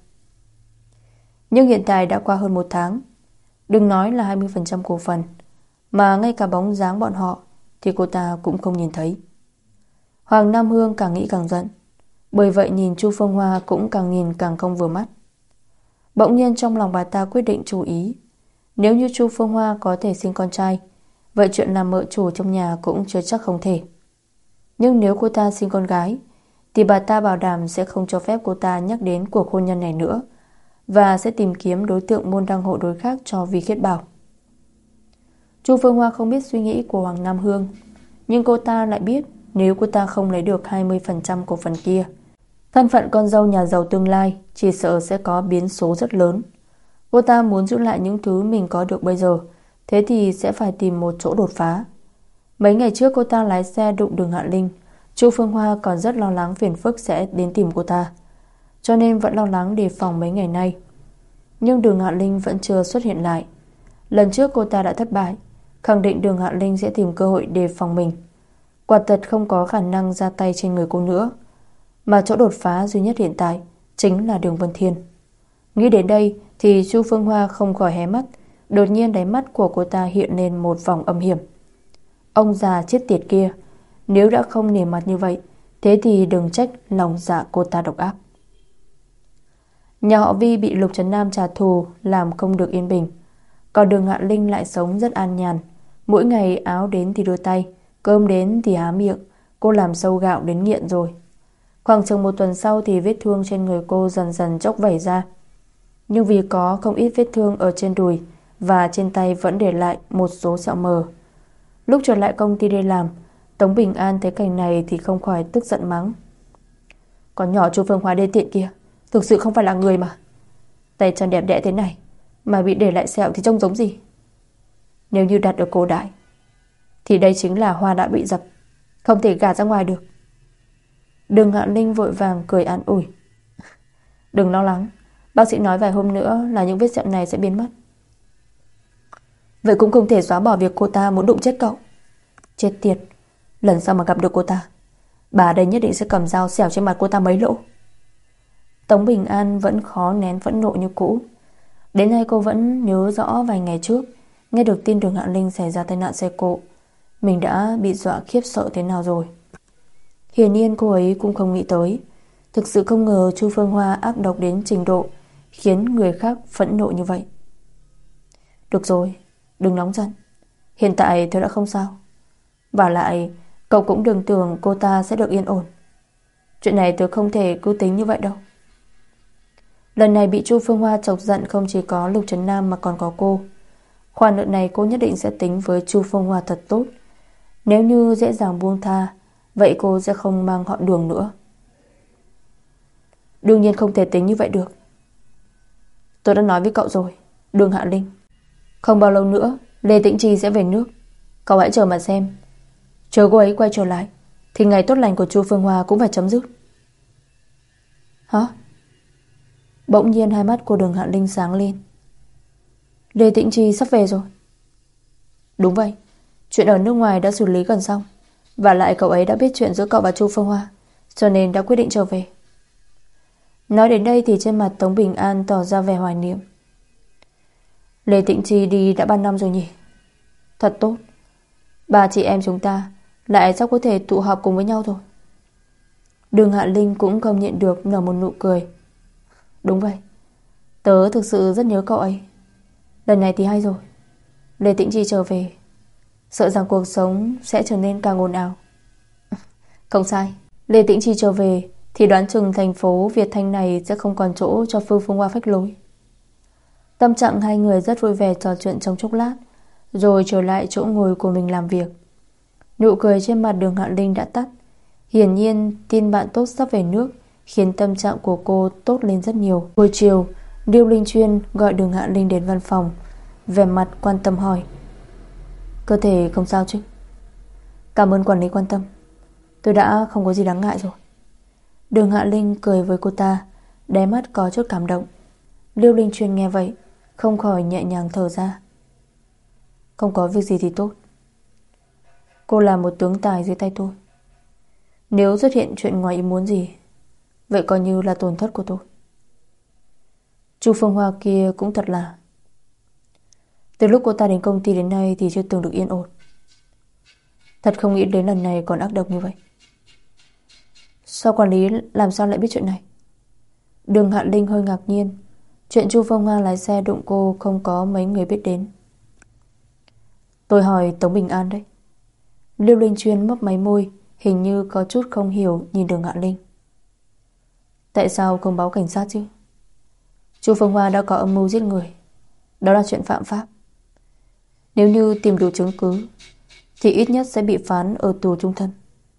Nhưng hiện tại đã qua hơn một tháng, đừng nói là hai mươi phần trăm cổ phần, mà ngay cả bóng dáng bọn họ thì cô ta cũng không nhìn thấy. Hoàng Nam Hương càng nghĩ càng giận, bởi vậy nhìn Chu Phương Hoa cũng càng nhìn càng không vừa mắt. Bỗng nhiên trong lòng bà ta quyết định chú ý, nếu như Chu Phương Hoa có thể sinh con trai, vậy chuyện làm mợ chủ trong nhà cũng chưa chắc không thể. Nhưng nếu cô ta sinh con gái thì bà ta bảo đảm sẽ không cho phép cô ta nhắc đến cuộc hôn nhân này nữa, và sẽ tìm kiếm đối tượng môn đăng hộ đối khác cho Vi Khiết Bảo. Chu Phương Hoa không biết suy nghĩ của Hoàng Nam Hương, nhưng cô ta lại biết nếu cô ta không lấy được hai mươi phần trăm cổ phần kia, thân phận con dâu nhà giàu tương lai chỉ sợ sẽ có biến số rất lớn. Cô ta muốn giữ lại những thứ mình có được bây giờ, thế thì sẽ phải tìm một chỗ đột phá. Mấy ngày trước cô ta lái xe đụng Đường Hạ Linh, Chu Phương Hoa còn rất lo lắng phiền phức sẽ đến tìm cô ta, cho nên vẫn lo lắng đề phòng mấy ngày nay. Nhưng Đường Hạ Linh vẫn chưa xuất hiện lại. Lần trước cô ta đã thất bại, khẳng định Đường Hạ Linh sẽ tìm cơ hội đề phòng mình. Quả thật không có khả năng ra tay trên người cô nữa, mà chỗ đột phá duy nhất hiện tại chính là Đường Vân Thiên. Nghĩ đến đây thì Chu Phương Hoa không khỏi hé mắt. Đột nhiên đáy mắt của cô ta hiện lên một vòng âm hiểm. Ông già chết tiệt kia, nếu đã không nể mặt như vậy, thế thì đừng trách lòng dạ cô ta độc ác. Nhà họ Vi bị Lục Trấn Nam trả thù làm không được yên bình, còn Đường Hạ Linh lại sống rất an nhàn. Mỗi ngày áo đến thì đưa tay, cơm đến thì há miệng. Cô làm sâu gạo đến nghiện rồi. Khoảng chừng một tuần sau thì vết thương trên người cô dần dần chốc vảy ra, nhưng vì có không ít vết thương ở trên đùi và trên tay vẫn để lại một số sẹo mờ. Lúc trở lại công ty đi làm, Tống Bình An thấy cảnh này thì không khỏi tức giận mắng: Con nhỏ Chu Phương Hoa đê tiện kia thực sự không phải là người mà. Tay chân đẹp đẽ thế này mà bị để lại sẹo thì trông giống gì? Nếu như đặt ở cổ đại thì đây chính là hoa đã bị dập, không thể gả ra ngoài được. Đường Hạ Linh vội vàng cười an ủi: Đừng lo lắng, bác sĩ nói vài hôm nữa là những vết sẹo này sẽ biến mất. Vậy cũng không thể xóa bỏ việc cô ta muốn đụng chết cậu. Chết tiệt, lần sau mà gặp được cô ta, bà đây nhất định sẽ cầm dao xẻo trên mặt cô ta mấy lỗ. Tống Bình An vẫn khó nén phẫn nộ như cũ. Đến nay cô vẫn nhớ rõ vài ngày trước nghe được tin Đường Hạ Linh xảy ra tai nạn xe cộ, mình đã bị dọa khiếp sợ thế nào rồi. Hiển nhiên cô ấy cũng không nghĩ tới, thực sự không ngờ Chu Phương Hoa ác độc đến trình độ khiến người khác phẫn nộ như vậy. Được rồi, đừng nóng giận, hiện tại tôi đã không sao. Và lại Cậu cũng đừng tưởng cô ta sẽ được yên ổn. Chuyện này tôi không thể cứ tính như vậy đâu. Lần này bị Chu Phương Hoa chọc giận không chỉ có Lục Trấn Nam mà còn có cô. Khoản nợ này cô nhất định sẽ tính với Chu Phương Hoa thật tốt. Nếu như dễ dàng buông tha, vậy cô sẽ không mang họ Đường nữa. Đương nhiên không thể tính như vậy được. Tôi đã nói với cậu rồi, Đường Hạ Linh. Không bao lâu nữa Lê Tĩnh Chi sẽ về nước. Cậu hãy chờ mà xem. Chờ cô ấy quay trở lại thì ngày tốt lành của Chu Phương Hoa cũng phải chấm dứt. Hả? Bỗng nhiên hai mắt của Đường Hạ Linh sáng lên. Lê Tĩnh Chi sắp về rồi. Đúng vậy, chuyện ở nước ngoài đã xử lý gần xong. Và lại cậu ấy đã biết chuyện giữa cậu và Chu Phương Hoa, cho nên đã quyết định trở về. Nói đến đây thì trên mặt Tống Bình An tỏ ra vẻ hoài niệm. Lê Tĩnh Chi đi đã ba năm rồi nhỉ? Thật tốt. Ba chị em chúng ta lại sắp có thể tụ họp cùng với nhau rồi. Đường Hạ Linh cũng không nhịn được nở một nụ cười. Đúng vậy, tớ thực sự rất nhớ cậu ấy. Lần này thì hay rồi, Lê Tĩnh Chi trở về, sợ rằng cuộc sống sẽ trở nên càng ồn ào. Không sai, Lê Tĩnh Chi trở về thì đoán chừng thành phố Việt Thanh này sẽ không còn chỗ cho Phương Phương Hoa phách lối. Tâm trạng hai người rất vui vẻ trò chuyện trong chốc lát, rồi trở lại chỗ ngồi của mình làm việc. Nụ cười trên mặt Đường Hạ Linh đã tắt. Hiển nhiên tin bạn tốt sắp về nước khiến tâm trạng của cô tốt lên rất nhiều. Buổi chiều, Điêu Linh Chuyên gọi Đường Hạ Linh đến văn phòng, vẻ mặt quan tâm hỏi: cơ thể không sao chứ? Cảm ơn quản lý quan tâm, tôi đã không có gì đáng ngại rồi. Đường Hạ Linh cười với cô ta, đáy mắt có chút cảm động. Điêu Linh Chuyên nghe vậy không khỏi nhẹ nhàng thở ra. Không có việc gì thì tốt. Cô là một tướng tài dưới tay tôi. Nếu xuất hiện chuyện ngoài ý muốn gì, vậy coi như là tổn thất của tôi. Chu Phương Hoa kia cũng thật là, từ lúc cô ta đến công ty đến nay thì chưa từng được yên ổn. Thật không nghĩ đến lần này còn ác độc như vậy. Sao quản lý làm sao lại biết chuyện này? Đường Hạ Linh hơi ngạc nhiên. Chuyện Chu Phương Hoa lái xe đụng cô không có mấy người biết đến. Tôi hỏi Tống Bình An đấy. Liêu Linh Chuyên mấp máy môi, hình như có chút không hiểu nhìn Đường Hạ Linh. Tại sao không báo cảnh sát chứ? Chu Phương Hoa đã có âm mưu giết người, đó là chuyện phạm pháp. Nếu như tìm đủ chứng cứ thì ít nhất sẽ bị phán ở tù chung thân.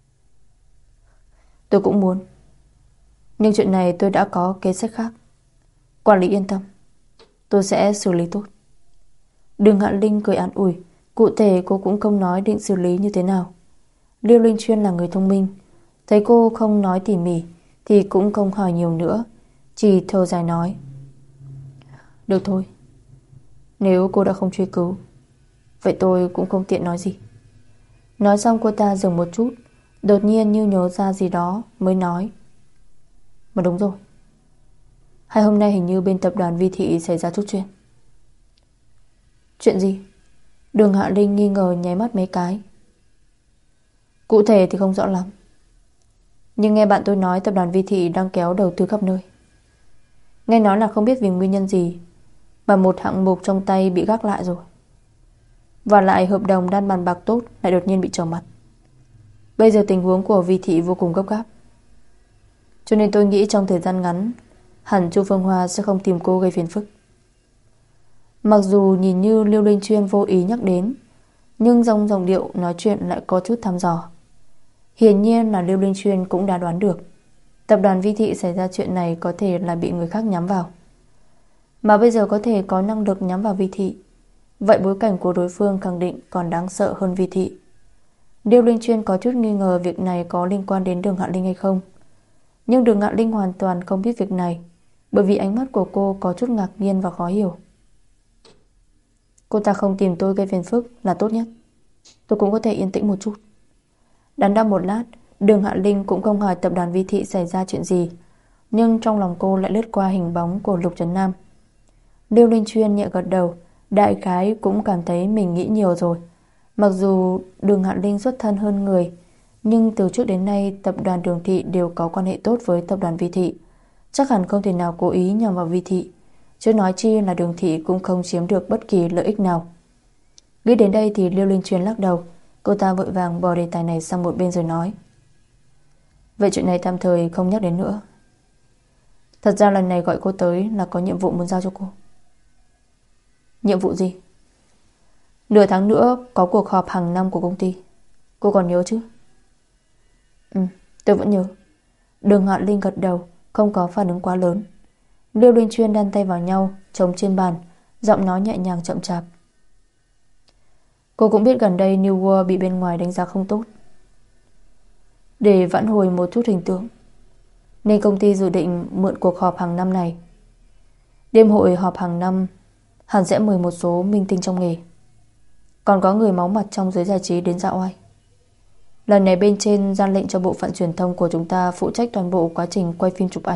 Tôi cũng muốn, nhưng chuyện này tôi đã có kế sách khác. Quản lý yên tâm, tôi sẽ xử lý tốt. Đường Hạ Linh cười an ủi. Cụ thể cô cũng không nói định xử lý như thế nào. Liêu Linh Chuyên là người thông minh, thấy cô không nói tỉ mỉ thì cũng không hỏi nhiều nữa, chỉ thở dài nói: được thôi, nếu cô đã không truy cứu, vậy tôi cũng không tiện nói gì. Nói xong cô ta dừng một chút, đột nhiên như nhớ ra gì đó mới nói: mà đúng rồi, hai hôm nay hình như bên tập đoàn Vi Thị xảy ra chút chuyện. Chuyện gì? Đường Hạ Linh nghi ngờ nháy mắt mấy cái. Cụ thể thì không rõ lắm, nhưng nghe bạn tôi nói tập đoàn Vi Thị đang kéo đầu tư khắp nơi. Nghe nói là không biết vì nguyên nhân gì mà một hạng mục trong tay bị gác lại rồi. Và lại hợp đồng đang bàn bạc tốt lại đột nhiên bị trở mặt. Bây giờ tình huống của Vi Thị vô cùng gấp gáp, cho nên tôi nghĩ trong thời gian ngắn hẳn Chu Phương Hoa sẽ không tìm cô gây phiền phức. Mặc dù nhìn như Liêu Linh Chuyên vô ý nhắc đến, nhưng trong giọng điệu nói chuyện lại có chút thăm dò. Hiển nhiên là Liêu Linh Chuyên cũng đã đoán được tập đoàn Vi Thị xảy ra chuyện này có thể là bị người khác nhắm vào. Mà bây giờ có thể có năng lực nhắm vào Vi Thị, vậy bối cảnh của đối phương khẳng định còn đáng sợ hơn Vi Thị. Liêu Linh Chuyên có chút nghi ngờ việc này có liên quan đến Đường Hạ Linh hay không. Nhưng Đường Hạ Linh hoàn toàn không biết việc này, bởi vì ánh mắt của cô có chút ngạc nhiên và khó hiểu. Cô ta không tìm tôi gây phiền phức là tốt nhất, tôi cũng có thể yên tĩnh một chút. Đắn đo một lát, Đường Hạ Linh cũng không hỏi tập đoàn Vi Thị xảy ra chuyện gì, nhưng trong lòng cô lại lướt qua hình bóng của Lục Trấn Nam. Liêu Linh Chuyên nhẹ gật đầu, đại khái cũng cảm thấy mình nghĩ nhiều rồi. Mặc dù Đường Hạ Linh xuất thân hơn người, nhưng từ trước đến nay tập đoàn Đường Thị đều có quan hệ tốt với tập đoàn Vi Thị, chắc hẳn không thể nào cố ý nhằm vào Vi Thị, chứ nói chi là Đường Thị cũng không chiếm được bất kỳ lợi ích nào. Nghĩ đến đây thì Liêu Linh Chuyên lắc đầu, Cô ta vội vàng bỏ đề tài này sang một bên rồi nói: Vậy chuyện này tạm thời không nhắc đến nữa. Thật ra lần này gọi cô tới là có nhiệm vụ muốn giao cho cô. Nhiệm vụ gì? Nửa tháng nữa có cuộc họp hàng năm của công ty. Cô còn nhớ chứ? Ừ, tôi vẫn nhớ. Đường Hạ Linh gật đầu, không có phản ứng quá lớn. Liêu Linh Chuyên đan tay vào nhau, chống trên bàn, giọng nói nhẹ nhàng chậm chạp. Cô cũng biết gần đây New World bị bên ngoài đánh giá không tốt. Để vãn hồi một chút hình tượng, nên công ty dự định mượn cuộc họp hàng năm này. Đêm hội họp hàng năm hẳn sẽ mời một số minh tinh trong nghề, còn có người máu mặt trong giới giải trí đến dạo oai. Lần này bên trên ra lệnh cho bộ phận truyền thông của chúng ta phụ trách toàn bộ quá trình quay phim chụp ảnh.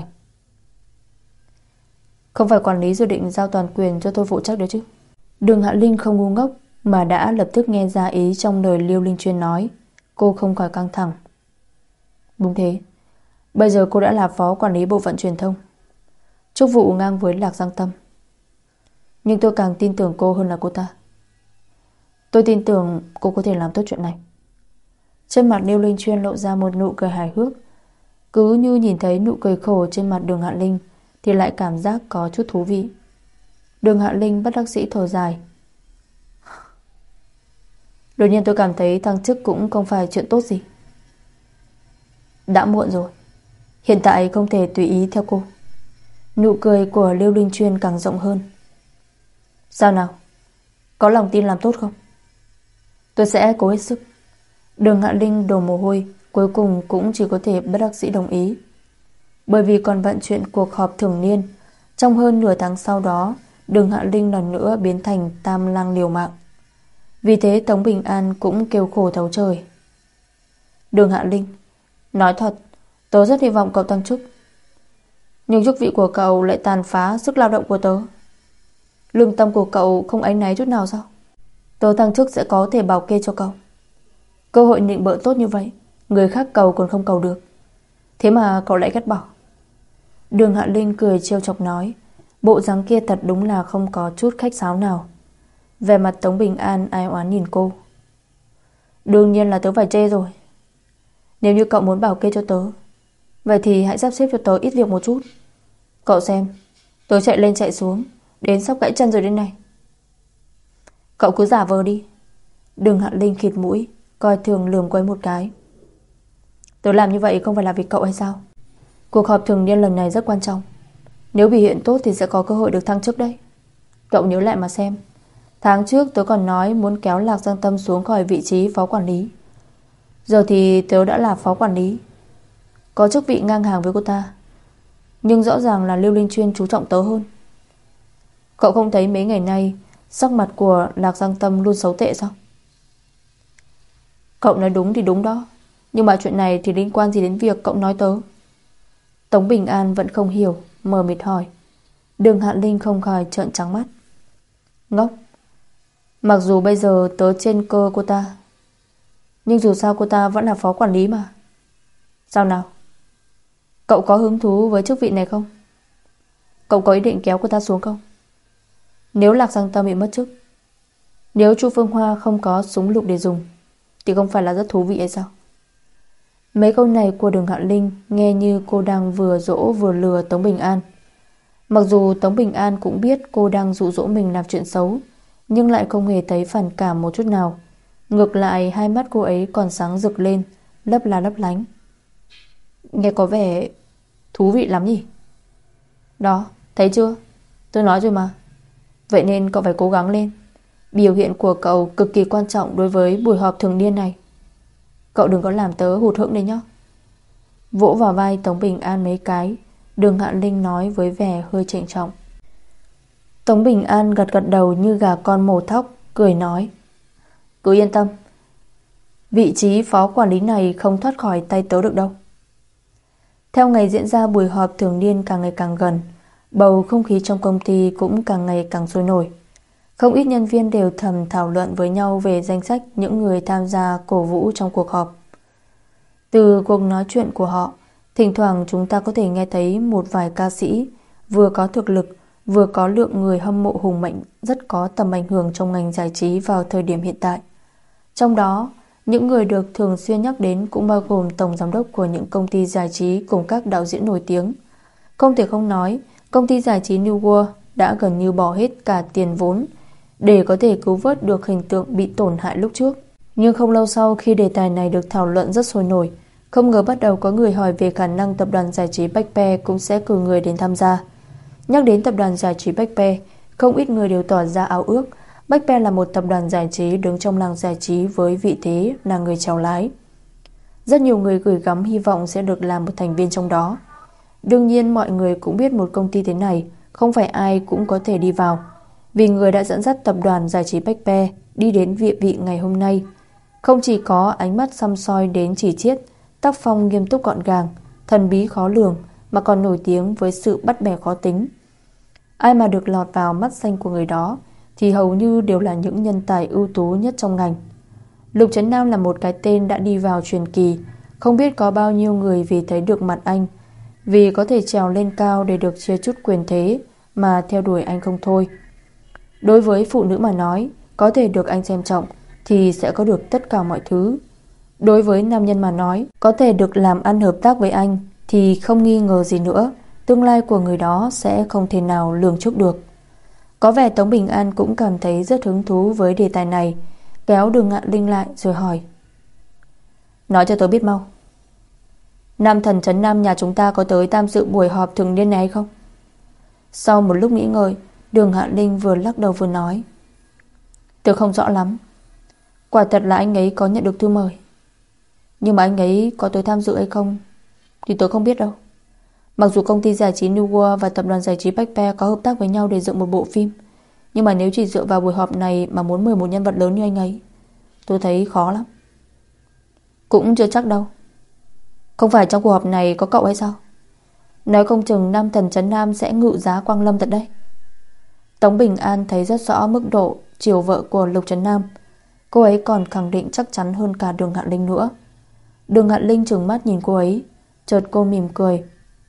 Không phải quản lý dự định giao toàn quyền cho tôi phụ trách đấy chứ? Đường Hạ Linh không ngu ngốc mà đã lập tức nghe ra ý trong lời Liêu Linh Chuyên nói. Cô không khỏi căng thẳng. Đúng thế, bây giờ cô đã là phó quản lý bộ phận truyền thông, chức vụ ngang với Lạc Giang Tâm. Nhưng tôi càng tin tưởng cô hơn là cô ta. Tôi tin tưởng cô có thể làm tốt chuyện này. Trên mặt Liêu Linh Chuyên lộ ra một nụ cười hài hước. Cứ như nhìn thấy nụ cười khổ trên mặt Đường Hạ Linh thì lại cảm giác có chút thú vị. Đường Hạ Linh bất đắc dĩ thở dài. Đột nhiên tôi cảm thấy thăng chức cũng không phải chuyện tốt gì. Đã muộn rồi, hiện tại không thể tùy ý theo cô. Nụ cười của Liêu Linh Chuyên càng rộng hơn. Sao nào, có lòng tin làm tốt không? Tôi sẽ cố hết sức. Đường Hạ Linh đổ mồ hôi, cuối cùng cũng chỉ có thể bất đắc dĩ đồng ý. Bởi vì còn vận chuyện cuộc họp thường niên. Trong hơn nửa tháng sau đó, Đường Hạ Linh lần nữa biến thành tam lang liều mạng. Vì thế Tống Bình An cũng kêu khổ thấu trời. Đường Hạ Linh, nói thật, tớ rất hy vọng cậu tăng chức. Nhưng chức vị của cậu lại tàn phá sức lao động của tớ. Lương tâm của cậu không áy náy chút nào sao? Tớ tăng chức sẽ có thể bảo kê cho cậu. Cơ hội nịnh bợ tốt như vậy, người khác cầu còn không cầu được, thế mà cậu lại ghét bỏ. Đường Hạ Linh cười trêu chọc nói, bộ dáng kia thật đúng là không có chút khách sáo nào. Về mặt Tống Bình An ai oán nhìn cô. Đương nhiên là tớ phải chê rồi. Nếu như cậu muốn bảo kê cho tớ, vậy thì hãy sắp xếp cho tớ ít việc một chút. Cậu xem, tớ chạy lên chạy xuống, đến sắp gãy chân rồi đây này. Cậu cứ giả vờ đi. Đường Hạ Linh khịt mũi, coi thường lườm quấy một cái. Tớ làm như vậy không phải là vì cậu hay sao? Cuộc họp thường niên lần này rất quan trọng. Nếu biểu hiện tốt thì sẽ có cơ hội được thăng chức đấy. Cậu nhớ lại mà xem. Tháng trước tớ còn nói muốn kéo Lạc Giang Tâm xuống khỏi vị trí phó quản lý. Giờ thì tớ đã là phó quản lý, có chức vị ngang hàng với cô ta. Nhưng rõ ràng là Liêu Linh Chuyên chú trọng tớ hơn. Cậu không thấy mấy ngày nay sắc mặt của Lạc Giang Tâm luôn xấu tệ sao? Cậu nói đúng thì đúng đó, nhưng mà chuyện này thì liên quan gì đến việc cậu nói tớ? Tống Bình An vẫn không hiểu, mờ mịt hỏi. Đường Hạ Linh không khỏi trợn trắng mắt. Ngốc, mặc dù bây giờ tớ trên cơ cô ta, nhưng dù sao cô ta vẫn là phó quản lý mà. Sao nào, cậu có hứng thú với chức vị này không? Cậu có ý định kéo cô ta xuống không? Nếu Lạc Giang Tâm bị mất chức, nếu Chu Phương Hoa không có súng lục để dùng, thì không phải là rất thú vị hay sao? Mấy câu này của Đường Hạ Linh nghe như cô đang vừa dỗ vừa lừa Tống Bình An. Mặc dù Tống Bình An cũng biết cô đang dụ dỗ mình làm chuyện xấu, nhưng lại không hề thấy phản cảm một chút nào. Ngược lại hai mắt cô ấy còn sáng rực lên, lấp la lấp lánh. Nghe có vẻ thú vị lắm nhỉ? Đó, thấy chưa? Tôi nói rồi mà. Vậy nên cậu phải cố gắng lên. Biểu hiện của cậu cực kỳ quan trọng đối với buổi họp thường niên này. Cậu đừng có làm tớ hụt hẫng đấy nhá. Vỗ vào vai Tống Bình An mấy cái, Đường Hạ Linh nói với vẻ hơi trịnh trọng. Tống Bình An gật gật đầu như gà con mổ thóc, cười nói, cứ yên tâm, vị trí phó quản lý này không thoát khỏi tay tớ được đâu. Theo ngày diễn ra buổi họp thường niên càng ngày càng gần, bầu không khí trong công ty cũng càng ngày càng sôi nổi. Không ít nhân viên đều thầm thảo luận với nhau về danh sách những người tham gia cổ vũ trong cuộc họp. Từ cuộc nói chuyện của họ, thỉnh thoảng chúng ta có thể nghe thấy một vài ca sĩ vừa có thực lực, vừa có lượng người hâm mộ hùng mạnh, rất có tầm ảnh hưởng trong ngành giải trí vào thời điểm hiện tại. Trong đó, Những người được thường xuyên nhắc đến cũng bao gồm tổng giám đốc của những công ty giải trí cùng các đạo diễn nổi tiếng. Không thể không nói, công ty giải trí New World đã gần như bỏ hết cả tiền vốn để có thể cứu vớt được hình tượng bị tổn hại lúc trước. Nhưng không lâu sau, khi đề tài này được thảo luận rất sôi nổi, không ngờ bắt đầu có người hỏi về khả năng tập đoàn giải trí Bách Pe cũng sẽ cử người đến tham gia. Nhắc đến tập đoàn giải trí Bách Pe, không ít người đều tỏ ra ao ước. Bách Pe là một tập đoàn giải trí đứng trong làng giải trí với vị thế là người chèo lái. Rất nhiều người gửi gắm hy vọng sẽ được làm một thành viên trong đó. Đương nhiên mọi người cũng biết một công ty thế này không phải ai cũng có thể đi vào, vì người đã dẫn dắt tập đoàn giải trí Bách Pe đi đến địa vị ngày hôm nay không chỉ có ánh mắt săm soi đến chỉ chiết, tác phong nghiêm túc gọn gàng, thần bí khó lường, mà còn nổi tiếng với sự bắt bẻ khó tính. Ai mà được lọt vào mắt xanh của người đó thì hầu như đều là những nhân tài ưu tú nhất trong ngành. Lục Trấn Nam là một cái tên đã đi vào truyền kỳ, không biết có bao nhiêu người vì thấy được mặt anh, vì có thể trèo lên cao để được chia chút quyền thế mà theo đuổi anh không thôi. Đối với phụ nữ mà nói, có thể được anh xem trọng thì sẽ có được tất cả mọi thứ. Đối với nam nhân mà nói, có thể được làm ăn hợp tác với anh thì không nghi ngờ gì nữa, tương lai của người đó sẽ không thể nào lường trước được. Có vẻ Tống Bình An cũng cảm thấy rất hứng thú với đề tài này, kéo Đường Ngạn Linh lại rồi hỏi: nói cho tớ biết mau, Nam thần Trấn Nam nhà chúng ta có tới tham dự buổi họp thường niên này hay không? Sau một lúc nghĩ ngợi, Đường Ngạn Linh vừa lắc đầu vừa nói: tớ không rõ lắm. Quả thật là anh ấy có nhận được thư mời, nhưng mà anh ấy có tới tham dự hay không thì tớ không biết đâu. Mặc dù công ty giải trí New World và tập đoàn giải trí Bách Pe có hợp tác với nhau để dựng một bộ phim, nhưng mà nếu chỉ dựa vào buổi họp này mà muốn mời một nhân vật lớn như anh ấy, tôi thấy khó lắm. Cũng chưa chắc đâu. Không phải trong cuộc họp này có cậu hay sao? Nói không chừng nam thần Trấn Nam sẽ ngự giá Quang Lâm thật đấy. Tống Bình An thấy rất rõ mức độ chiều vợ của Lục Trấn Nam. Cô ấy còn khẳng định chắc chắn hơn cả Đường Ngạn Linh nữa. Đường Ngạn Linh trừng mắt nhìn cô ấy, chợt cô mỉm cười: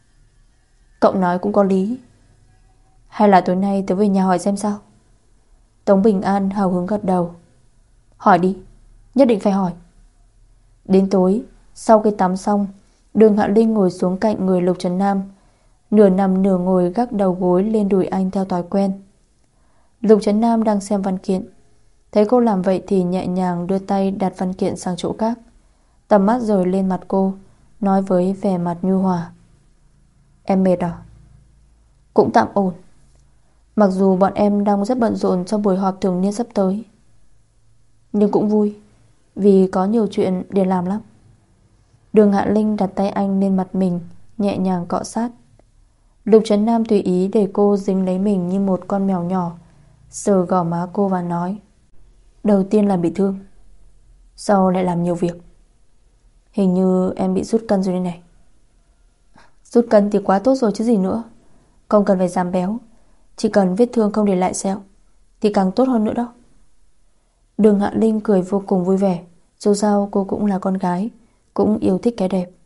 cậu nói cũng có lý. Hay là tối nay tớ về nhà hỏi xem sao? Tống Bình An hào hứng gật đầu: hỏi đi, nhất định phải hỏi. Đến tối, sau khi tắm xong, Đường Ngạn Linh ngồi xuống cạnh người Lục Trấn Nam, nửa nằm nửa ngồi gác đầu gối lên đùi anh theo thói quen. Lục Trấn Nam đang xem văn kiện, thấy cô làm vậy thì nhẹ nhàng đưa tay đặt văn kiện sang chỗ khác, tầm mắt rời lên mặt cô, nói với vẻ mặt nhu hòa: em mệt à? Cũng tạm ổn. Mặc dù bọn em đang rất bận rộn trong buổi họp thường niên sắp tới, nhưng cũng vui, vì có nhiều chuyện để làm lắm. Đường Ngạn Linh đặt tay anh lên mặt mình, nhẹ nhàng cọ sát. Lục Trấn Nam tùy ý để cô dính lấy mình như một con mèo nhỏ, sờ gò má cô và nói: đầu tiên là bị thương, sau lại làm nhiều việc. Hình như em bị sút cân rồi đây này. Sút cân thì quá tốt rồi chứ gì nữa. Không cần phải giảm béo, chỉ cần vết thương không để lại sẹo thì càng tốt hơn nữa đó. Đường Ngạn Linh cười vô cùng vui vẻ. Dù sao cô cũng là con gái, cũng yêu thích cái đẹp.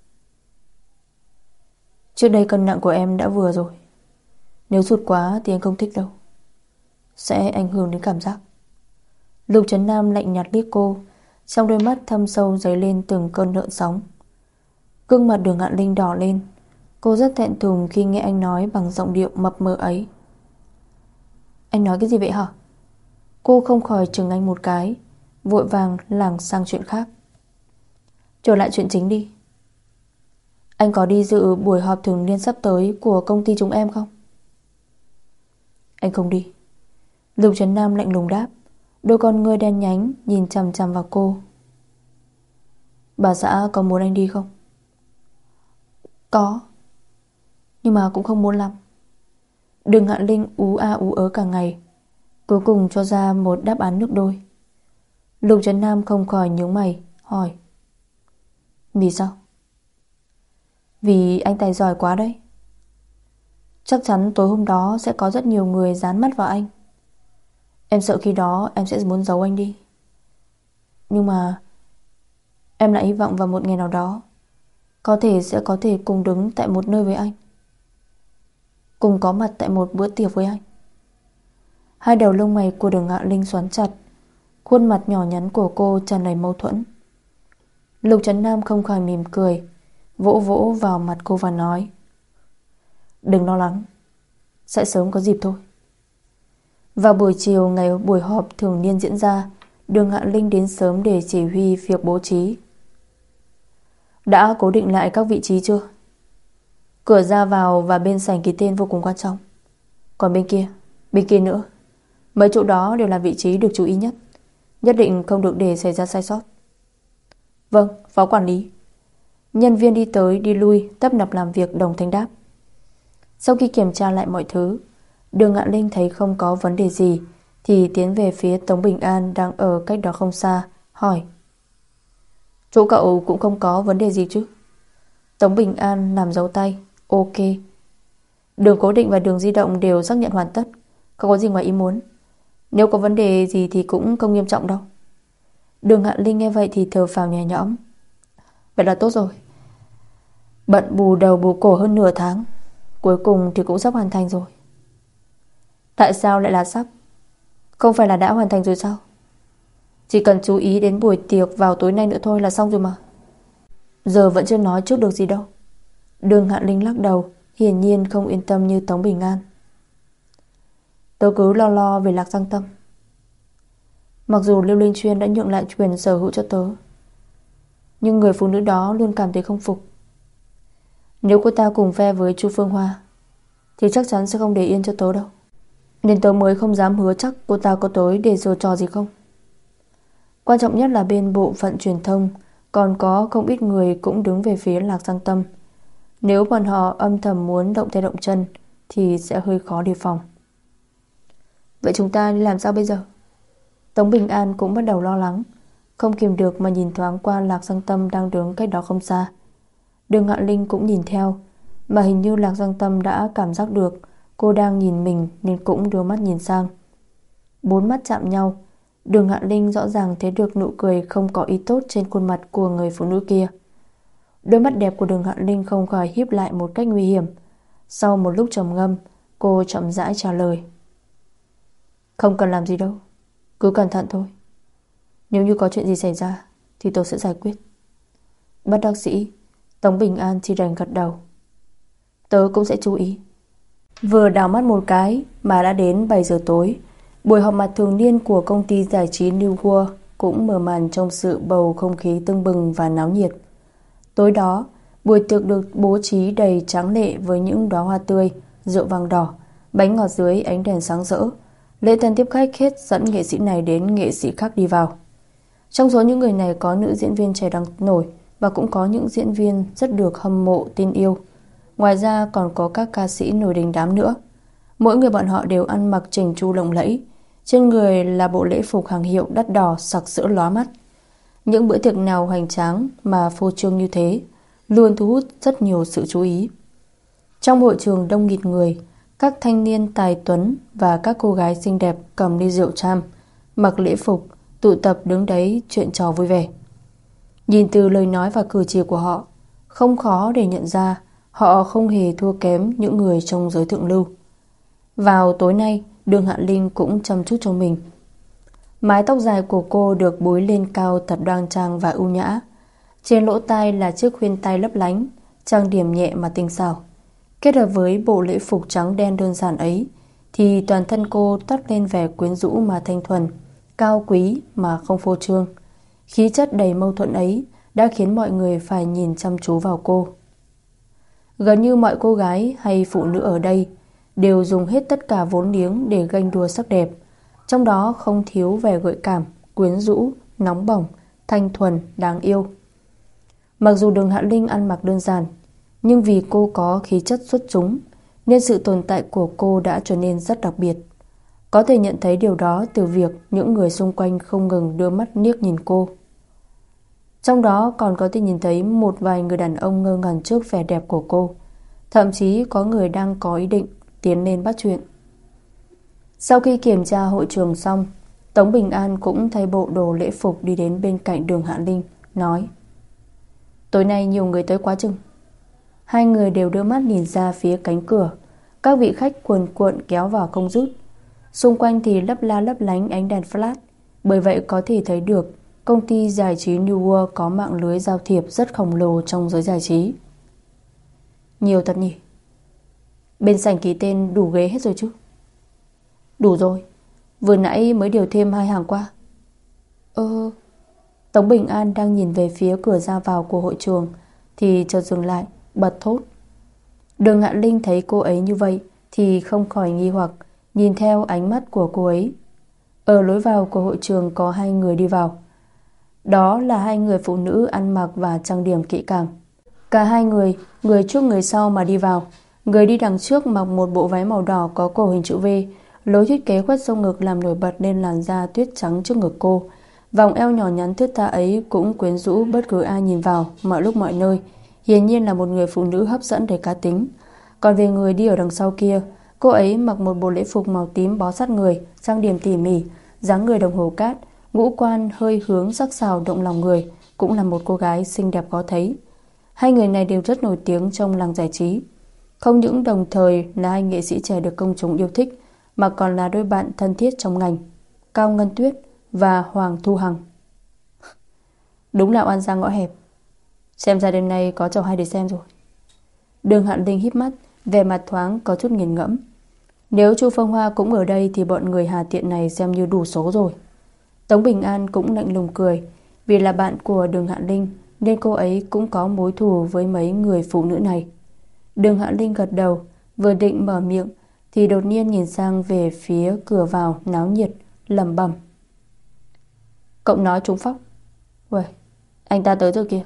Trước đây cân nặng của em đã vừa rồi, nếu sụt quá thì anh không thích đâu, sẽ ảnh hưởng đến cảm giác. Lục Trấn Nam lạnh nhạt liếc cô, trong đôi mắt thâm sâu dấy lên từng cơn gợn sóng. Gương mặt Đường Ngạn Linh đỏ lên. Cô rất thẹn thùng khi nghe anh nói bằng giọng điệu mập mờ ấy. Anh nói cái gì vậy hả? Cô không khỏi chừng anh một cái, vội vàng lảng sang chuyện khác. Trở lại chuyện chính đi. Anh có đi dự buổi họp thường niên sắp tới của công ty chúng em không? Anh không đi. Lục Trấn Nam lạnh lùng đáp, đôi con ngươi đen nhánh nhìn chằm chằm vào cô. Bà xã có muốn anh đi không? Có, nhưng mà cũng không muốn lắm. Đường Ngạn Linh ú a ú ớ cả ngày, cuối cùng cho ra một đáp án nước đôi. Lục Trấn Nam không khỏi nhướng mày, hỏi: vì sao? Vì anh tài giỏi quá đấy. Chắc chắn tối hôm đó sẽ có rất nhiều người dán mắt vào anh. Em sợ khi đó em sẽ muốn giấu anh đi. Nhưng mà em lại hy vọng vào một ngày nào đó có thể sẽ có thể cùng đứng tại một nơi với anh, cùng có mặt tại một bữa tiệc với anh. Hai đầu lông mày của Đường Ngạn Linh xoắn chặt, khuôn mặt nhỏ nhắn của cô tràn đầy mâu thuẫn. Lục Trấn Nam không khỏi mỉm cười, vỗ vỗ vào mặt cô và nói: Đừng lo lắng, sẽ sớm có dịp thôi. Vào buổi chiều ngày buổi họp thường niên diễn ra, Đường Hạ Linh đến sớm để chỉ huy việc bố trí. Đã cố định lại các vị trí chưa? Cửa ra vào và bên sảnh ký tên vô cùng quan trọng. Còn bên kia, bên kia nữa, mấy chỗ đó đều là vị trí được chú ý nhất, nhất định không được để xảy ra sai sót. Vâng, phó quản lý. Nhân viên đi tới đi lui tấp nập làm việc đồng thanh đáp. Sau khi kiểm tra lại mọi thứ, Đường Hạ Linh thấy không có vấn đề gì thì tiến về phía Tống Bình An đang ở cách đó không xa, hỏi: Chỗ cậu cũng không có vấn đề gì chứ? Tống Bình An làm dấu tay: Ok. Đường cố định và đường di động đều xác nhận hoàn tất, không có gì ngoài ý muốn. Nếu có vấn đề gì thì cũng không nghiêm trọng đâu. Đường Hạ Linh nghe vậy thì thở phào nhẹ nhõm. Vậy là tốt rồi. Bận bù đầu bù cổ hơn nửa tháng, cuối cùng thì cũng sắp hoàn thành rồi. Tại sao lại là sắp? Không phải là đã hoàn thành rồi sao? Chỉ cần chú ý đến buổi tiệc vào tối nay nữa thôi là xong rồi mà. Giờ vẫn chưa nói trước được gì đâu. Đường Hạ Linh lắc đầu, hiển nhiên không yên tâm như Tống Bình An. Tớ cứ lo lo về Lạc Giang Tâm. Mặc dù Lưu Linh Chuyên đã nhượng lại quyền sở hữu cho tớ, nhưng người phụ nữ đó luôn cảm thấy không phục. Nếu cô ta cùng phe với Chu Phương Hoa thì chắc chắn sẽ không để yên cho tớ đâu. Nên tớ mới không dám hứa chắc cô ta có tới để giở trò gì không. Quan trọng nhất là bên bộ phận truyền thông còn có không ít người cũng đứng về phía Lạc Giang Tâm. Nếu bọn họ âm thầm muốn động tay động chân thì sẽ hơi khó đề phòng. Vậy chúng ta đi làm sao bây giờ? Tống Bình An cũng bắt đầu lo lắng, không kìm được mà nhìn thoáng qua Lạc Giang Tâm đang đứng cách đó không xa. Đường Hạ Linh cũng nhìn theo, mà hình như Lạc Giang Tâm đã cảm giác được cô đang nhìn mình nên cũng đưa mắt nhìn sang. Bốn mắt chạm nhau, Đường Hạ Linh rõ ràng thấy được nụ cười không có ý tốt trên khuôn mặt của người phụ nữ kia. Đôi mắt đẹp của Đường Hạ Linh không khỏi híp lại một cách nguy hiểm. Sau một lúc trầm ngâm, cô chậm rãi trả lời: Không cần làm gì đâu, cứ cẩn thận thôi. Nếu như có chuyện gì xảy ra thì tôi sẽ giải quyết. Bất đắc dĩ, Tống Bình An chỉ đành gật đầu. Tớ cũng sẽ chú ý. Vừa đảo mắt một cái mà đã đến bảy giờ tối. Buổi họp mặt thường niên của công ty giải trí New World cũng mở màn trong sự bầu không khí tưng bừng và náo nhiệt. Tối đó, buổi tiệc được bố trí đầy tráng lệ với những đóa hoa tươi, rượu vang đỏ, bánh ngọt dưới ánh đèn sáng rỡ. Lễ tân tiếp khách hết dẫn nghệ sĩ này đến nghệ sĩ khác đi vào. Trong số những người này có nữ diễn viên trẻ đang nổi và cũng có những diễn viên rất được hâm mộ tin yêu. Ngoài ra còn có các ca sĩ nổi đình đám nữa. Mỗi người bọn họ đều ăn mặc chỉnh chu lộng lẫy, trên người là bộ lễ phục hàng hiệu đắt đỏ sặc sỡ lóa mắt. Những bữa tiệc nào hoành tráng mà phô trương như thế luôn thu hút rất nhiều sự chú ý. Trong hội trường đông nghịt người, các thanh niên tài tuấn và các cô gái xinh đẹp cầm ly rượu tram, mặc lễ phục, tụ tập đứng đấy chuyện trò vui vẻ. Nhìn từ lời nói và cử chỉ của họ, không khó để nhận ra họ không hề thua kém những người trong giới thượng lưu. Vào tối nay, Đường Hạ Linh cũng chăm chút cho mình. Mái tóc dài của cô được búi lên cao thật đoan trang và ưu nhã. Trên lỗ tai là chiếc khuyên tai lấp lánh, trang điểm nhẹ mà tinh xảo. Kết hợp với bộ lễ phục trắng đen đơn giản ấy thì toàn thân cô toát lên vẻ quyến rũ mà thanh thuần, cao quý mà không phô trương. Khí chất đầy mâu thuẫn ấy đã khiến mọi người phải nhìn chăm chú vào cô. Gần như mọi cô gái hay phụ nữ ở đây đều dùng hết tất cả vốn liếng để ganh đua sắc đẹp, trong đó không thiếu vẻ gợi cảm, quyến rũ, nóng bỏng, thanh thuần, đáng yêu. Mặc dù Đường Hạ Linh ăn mặc đơn giản, nhưng vì cô có khí chất xuất chúng nên sự tồn tại của cô đã trở nên rất đặc biệt. Có thể nhận thấy điều đó từ việc những người xung quanh không ngừng đưa mắt liếc nhìn cô. Trong đó còn có thể nhìn thấy một vài người đàn ông ngơ ngẩn trước vẻ đẹp của cô. Thậm chí có người đang có ý định tiến lên bắt chuyện. Sau khi kiểm tra hội trường xong, Tống Bình An cũng thay bộ đồ lễ phục đi đến bên cạnh Đường Hạ Linh, nói: Tối nay nhiều người tới quá chừng. Hai người đều đưa mắt nhìn ra phía cánh cửa. Các vị khách cuồn cuộn kéo vào không dứt. Xung quanh thì lấp la lấp lánh ánh đèn flash, bởi vậy có thể thấy được công ty giải trí New World có mạng lưới giao thiệp rất khổng lồ trong giới giải trí. Nhiều thật nhỉ. Bên sảnh ký tên đủ ghế hết rồi chứ? Đủ rồi, vừa nãy mới điều thêm hai hàng qua. Ơ... Tống Bình An đang nhìn về phía cửa ra vào của hội trường thì chợt dừng lại, bật thốt. Đường Ngạn Linh thấy cô ấy như vậy thì không khỏi nghi hoặc, nhìn theo ánh mắt của cô ấy. Ở lối vào của hội trường có hai người đi vào. Đó là hai người phụ nữ ăn mặc và trang điểm kỹ càng. Cả hai người, người trước người sau mà đi vào. Người đi đằng trước mặc một bộ váy màu đỏ có cổ hình chữ V, lối thiết kế khoét sâu ngực làm nổi bật lên làn da tuyết trắng trước ngực cô. Vòng eo nhỏ nhắn thướt tha ấy cũng quyến rũ bất cứ ai nhìn vào, mọi lúc mọi nơi. Hiển nhiên là một người phụ nữ hấp dẫn đầy cá tính. Còn về người đi ở đằng sau kia, cô ấy mặc một bộ lễ phục màu tím bó sát người, trang điểm tỉ mỉ, dáng người đồng hồ cát, ngũ quan hơi hướng sắc sảo động lòng người, cũng là một cô gái xinh đẹp khó thấy. Hai người này đều rất nổi tiếng trong làng giải trí. Không những đồng thời là hai nghệ sĩ trẻ được công chúng yêu thích, mà còn là đôi bạn thân thiết trong ngành, Cao Ngân Tuyết và Hoàng Thu Hằng. Đúng là oan gia ngõ hẹp. Xem ra đêm nay có trò hay để xem rồi. Đường Hạn Linh híp mắt, vẻ mặt thoáng có chút nghiền ngẫm. Nếu Chu Phương Hoa cũng ở đây thì bọn người hà tiện này xem như đủ số rồi. Tống Bình An cũng lạnh lùng cười. Vì là bạn của Đường Hạn Linh nên cô ấy cũng có mối thù với mấy người phụ nữ này. Đường Hạn Linh gật đầu, vừa định mở miệng thì đột nhiên nhìn sang về phía cửa vào náo nhiệt, lẩm bẩm. Cậu nói trúng phóc. Uầy, anh ta tới rồi kìa.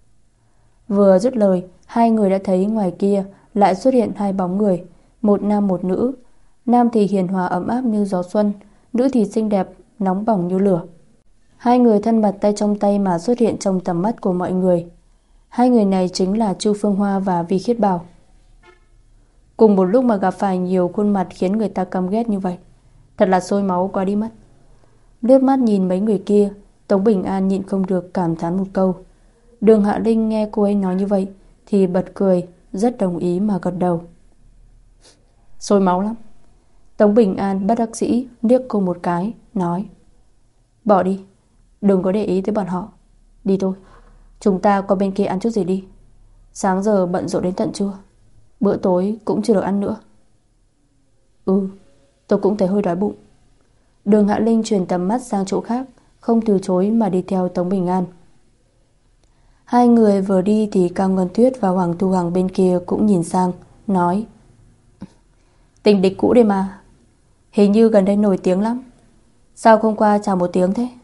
Vừa dứt lời, hai người đã thấy ngoài kia lại xuất hiện hai bóng người, một nam một nữ. Nam thì hiền hòa ấm áp như gió xuân, nữ thì xinh đẹp, nóng bỏng như lửa. Hai người thân mật tay trong tay mà xuất hiện trong tầm mắt của mọi người. Hai người này chính là Chu Phương Hoa và Vi Khiết Bảo. Cùng một lúc mà gặp phải nhiều khuôn mặt khiến người ta căm ghét như vậy, thật là sôi máu quá đi mất. Lướt mắt nhìn mấy người kia, Tống Bình An nhịn không được cảm thán một câu. Đường Hạ Linh nghe cô ấy nói như vậy thì bật cười, rất đồng ý mà gật đầu. Sôi máu lắm. Tống Bình An bất đắc dĩ liếc cô một cái, nói. Bỏ đi, đừng có để ý tới bọn họ. Đi thôi, chúng ta qua bên kia ăn chút gì đi. Sáng giờ bận rộn đến tận trưa, bữa tối cũng chưa được ăn nữa. Ừ, tôi cũng thấy hơi đói bụng. Đường Hạ Linh chuyển tầm mắt sang chỗ khác, không từ chối mà đi theo Tống Bình An. Hai người vừa đi thì Cao Ngân Tuyết và Hoàng Thu Hằng bên kia cũng nhìn sang, nói. Tình địch cũ đây mà, hình như gần đây nổi tiếng lắm. Sao không qua chào một tiếng thế?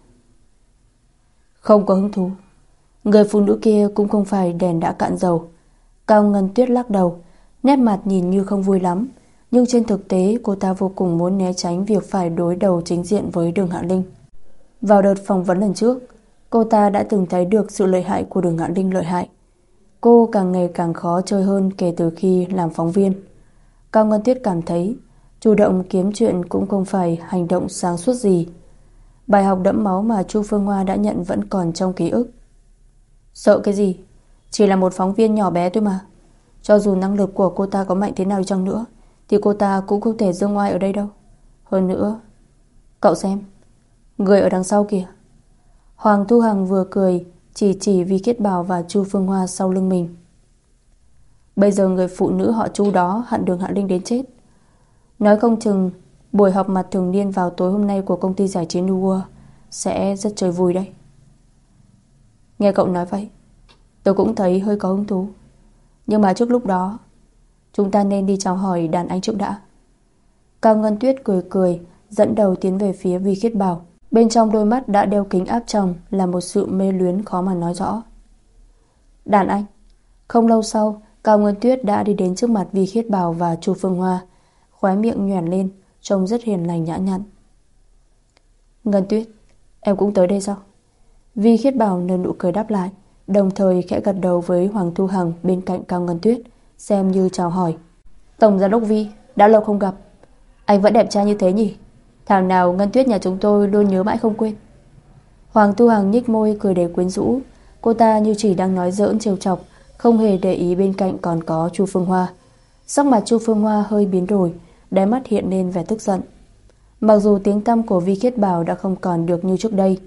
Không có hứng thú. Người phụ nữ kia cũng không phải đèn đã cạn dầu. Cao Ngân Tuyết lắc đầu, nét mặt nhìn như không vui lắm, nhưng trên thực tế cô ta vô cùng muốn né tránh việc phải đối đầu chính diện với Đường Hạ Linh. Vào đợt phỏng vấn lần trước, cô ta đã từng thấy được sự lợi hại của Đường Hạ Linh lợi hại. Cô càng ngày càng khó chơi hơn kể từ khi làm phóng viên. Cao Ngân Tuyết cảm thấy chủ động kiếm chuyện cũng không phải hành động sáng suốt gì. Bài học đẫm máu mà Chu Phương Hoa đã nhận vẫn còn trong ký ức. Sợ cái gì? Chỉ là một phóng viên nhỏ bé thôi mà. Cho dù năng lực của cô ta có mạnh thế nào chăng nữa thì cô ta cũng không thể dương oai ở đây đâu. Hơn nữa, cậu xem, người ở đằng sau kìa. Hoàng Thu Hằng vừa cười, chỉ chỉ Vi Khiết Bảo và Chu Phương Hoa sau lưng mình. Bây giờ người phụ nữ họ Chu đó hận Đường Hạ Linh đến chết. Nói không chừng buổi họp mặt thường niên vào tối hôm nay của công ty giải trí New World sẽ rất chơi vui đấy. Nghe cậu nói vậy, tôi cũng thấy hơi có hứng thú. Nhưng mà trước lúc đó, chúng ta nên đi chào hỏi đàn anh trước đã. Cao Ngân Tuyết cười cười, dẫn đầu tiến về phía Vi Khiết Bảo. Bên trong đôi mắt đã đeo kính áp tròng là một sự mê luyến khó mà nói rõ. Đàn anh. Không lâu sau, Cao Ngân Tuyết đã đi đến trước mặt Vi Khiết Bảo và Chu Phương Hoa, khóe miệng nhoẻn lên, trông rất hiền lành nhã nhặn. Ngân Tuyết, em cũng tới đây sao? Vi Khiết Bảo nở nụ cười đáp lại, đồng thời khẽ gật đầu với Hoàng Thu Hằng bên cạnh Cao Ngân Tuyết, xem như chào hỏi. Tổng giám đốc Vi, đã lâu không gặp. Anh vẫn đẹp trai như thế nhỉ? Thảo nào Ngân Tuyết nhà chúng tôi luôn nhớ mãi không quên. Hoàng Thu Hằng nhếch môi cười đầy quyến rũ. Cô ta như chỉ đang nói giỡn trêu chọc, không hề để ý bên cạnh còn có Chu Phương Hoa. Sắc mặt Chu Phương Hoa hơi biến đổi, đáy mắt hiện lên vẻ tức giận. Mặc dù tiếng tăm của Vi Khiết Bảo đã không còn được như trước đây,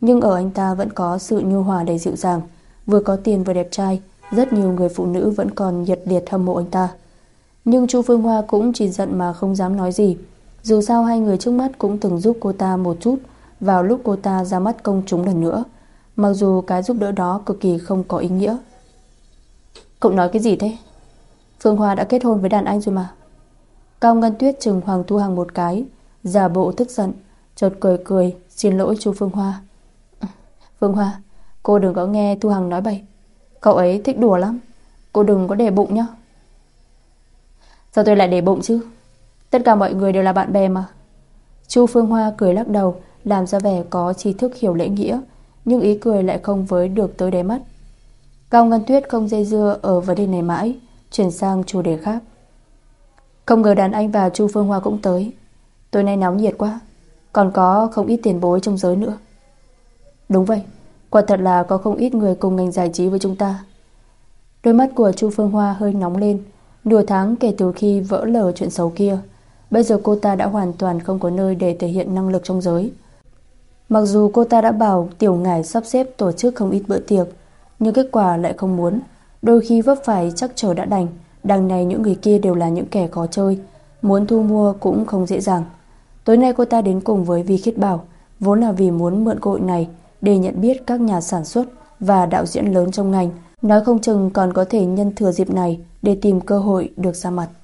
nhưng ở anh ta vẫn có sự nhu hòa đầy dịu dàng. Vừa có tiền vừa đẹp trai, rất nhiều người phụ nữ vẫn còn nhiệt liệt hâm mộ anh ta. Nhưng Chu Phương Hoa cũng chỉ giận mà không dám nói gì. Dù sao hai người trước mắt cũng từng giúp cô ta một chút vào lúc cô ta ra mắt công chúng lần nữa, mặc dù cái giúp đỡ đó cực kỳ không có ý nghĩa. Cậu nói cái gì thế? Phương Hoa đã kết hôn với đàn anh rồi mà. Cao Ngân Tuyết chừng Hoàng Thu Hằng một cái, giả bộ tức giận, chợt cười cười xin lỗi Chu Phương Hoa. Phương Hoa, cô đừng có nghe Thu Hằng nói bậy. Cậu ấy thích đùa lắm. Cô đừng có để bụng nhá. Sao tôi lại để bụng chứ? Tất cả mọi người đều là bạn bè mà. Chu Phương Hoa cười lắc đầu, làm ra vẻ có tri thức hiểu lễ nghĩa, nhưng ý cười lại không với được tới đáy mắt. Cao Ngân Tuyết không dây dưa ở vấn đề này mãi, chuyển sang chủ đề khác. Không ngờ đàn anh và Chu Phương Hoa cũng tới. Tối nay nóng nhiệt quá, còn có không ít tiền bối trong giới nữa. Đúng vậy, quả thật là có không ít người cùng ngành giải trí với chúng ta. Đôi mắt của Chu Phương Hoa hơi nóng lên. Nửa tháng kể từ khi vỡ lở chuyện xấu kia, bây giờ cô ta đã hoàn toàn không có nơi để thể hiện năng lực trong giới. Mặc dù cô ta đã bảo Tiểu Ngải sắp xếp tổ chức không ít bữa tiệc, nhưng kết quả lại không muốn. Đôi khi vấp phải chắc trở đã đành. Đằng này những người kia đều là những kẻ khó chơi, muốn thu mua cũng không dễ dàng. Tối nay cô ta đến cùng với Vi Khiết Bảo vốn là vì muốn mượn cơ hội này để nhận biết các nhà sản xuất và đạo diễn lớn trong ngành, nói không chừng còn có thể nhân thừa dịp này để tìm cơ hội được ra mặt.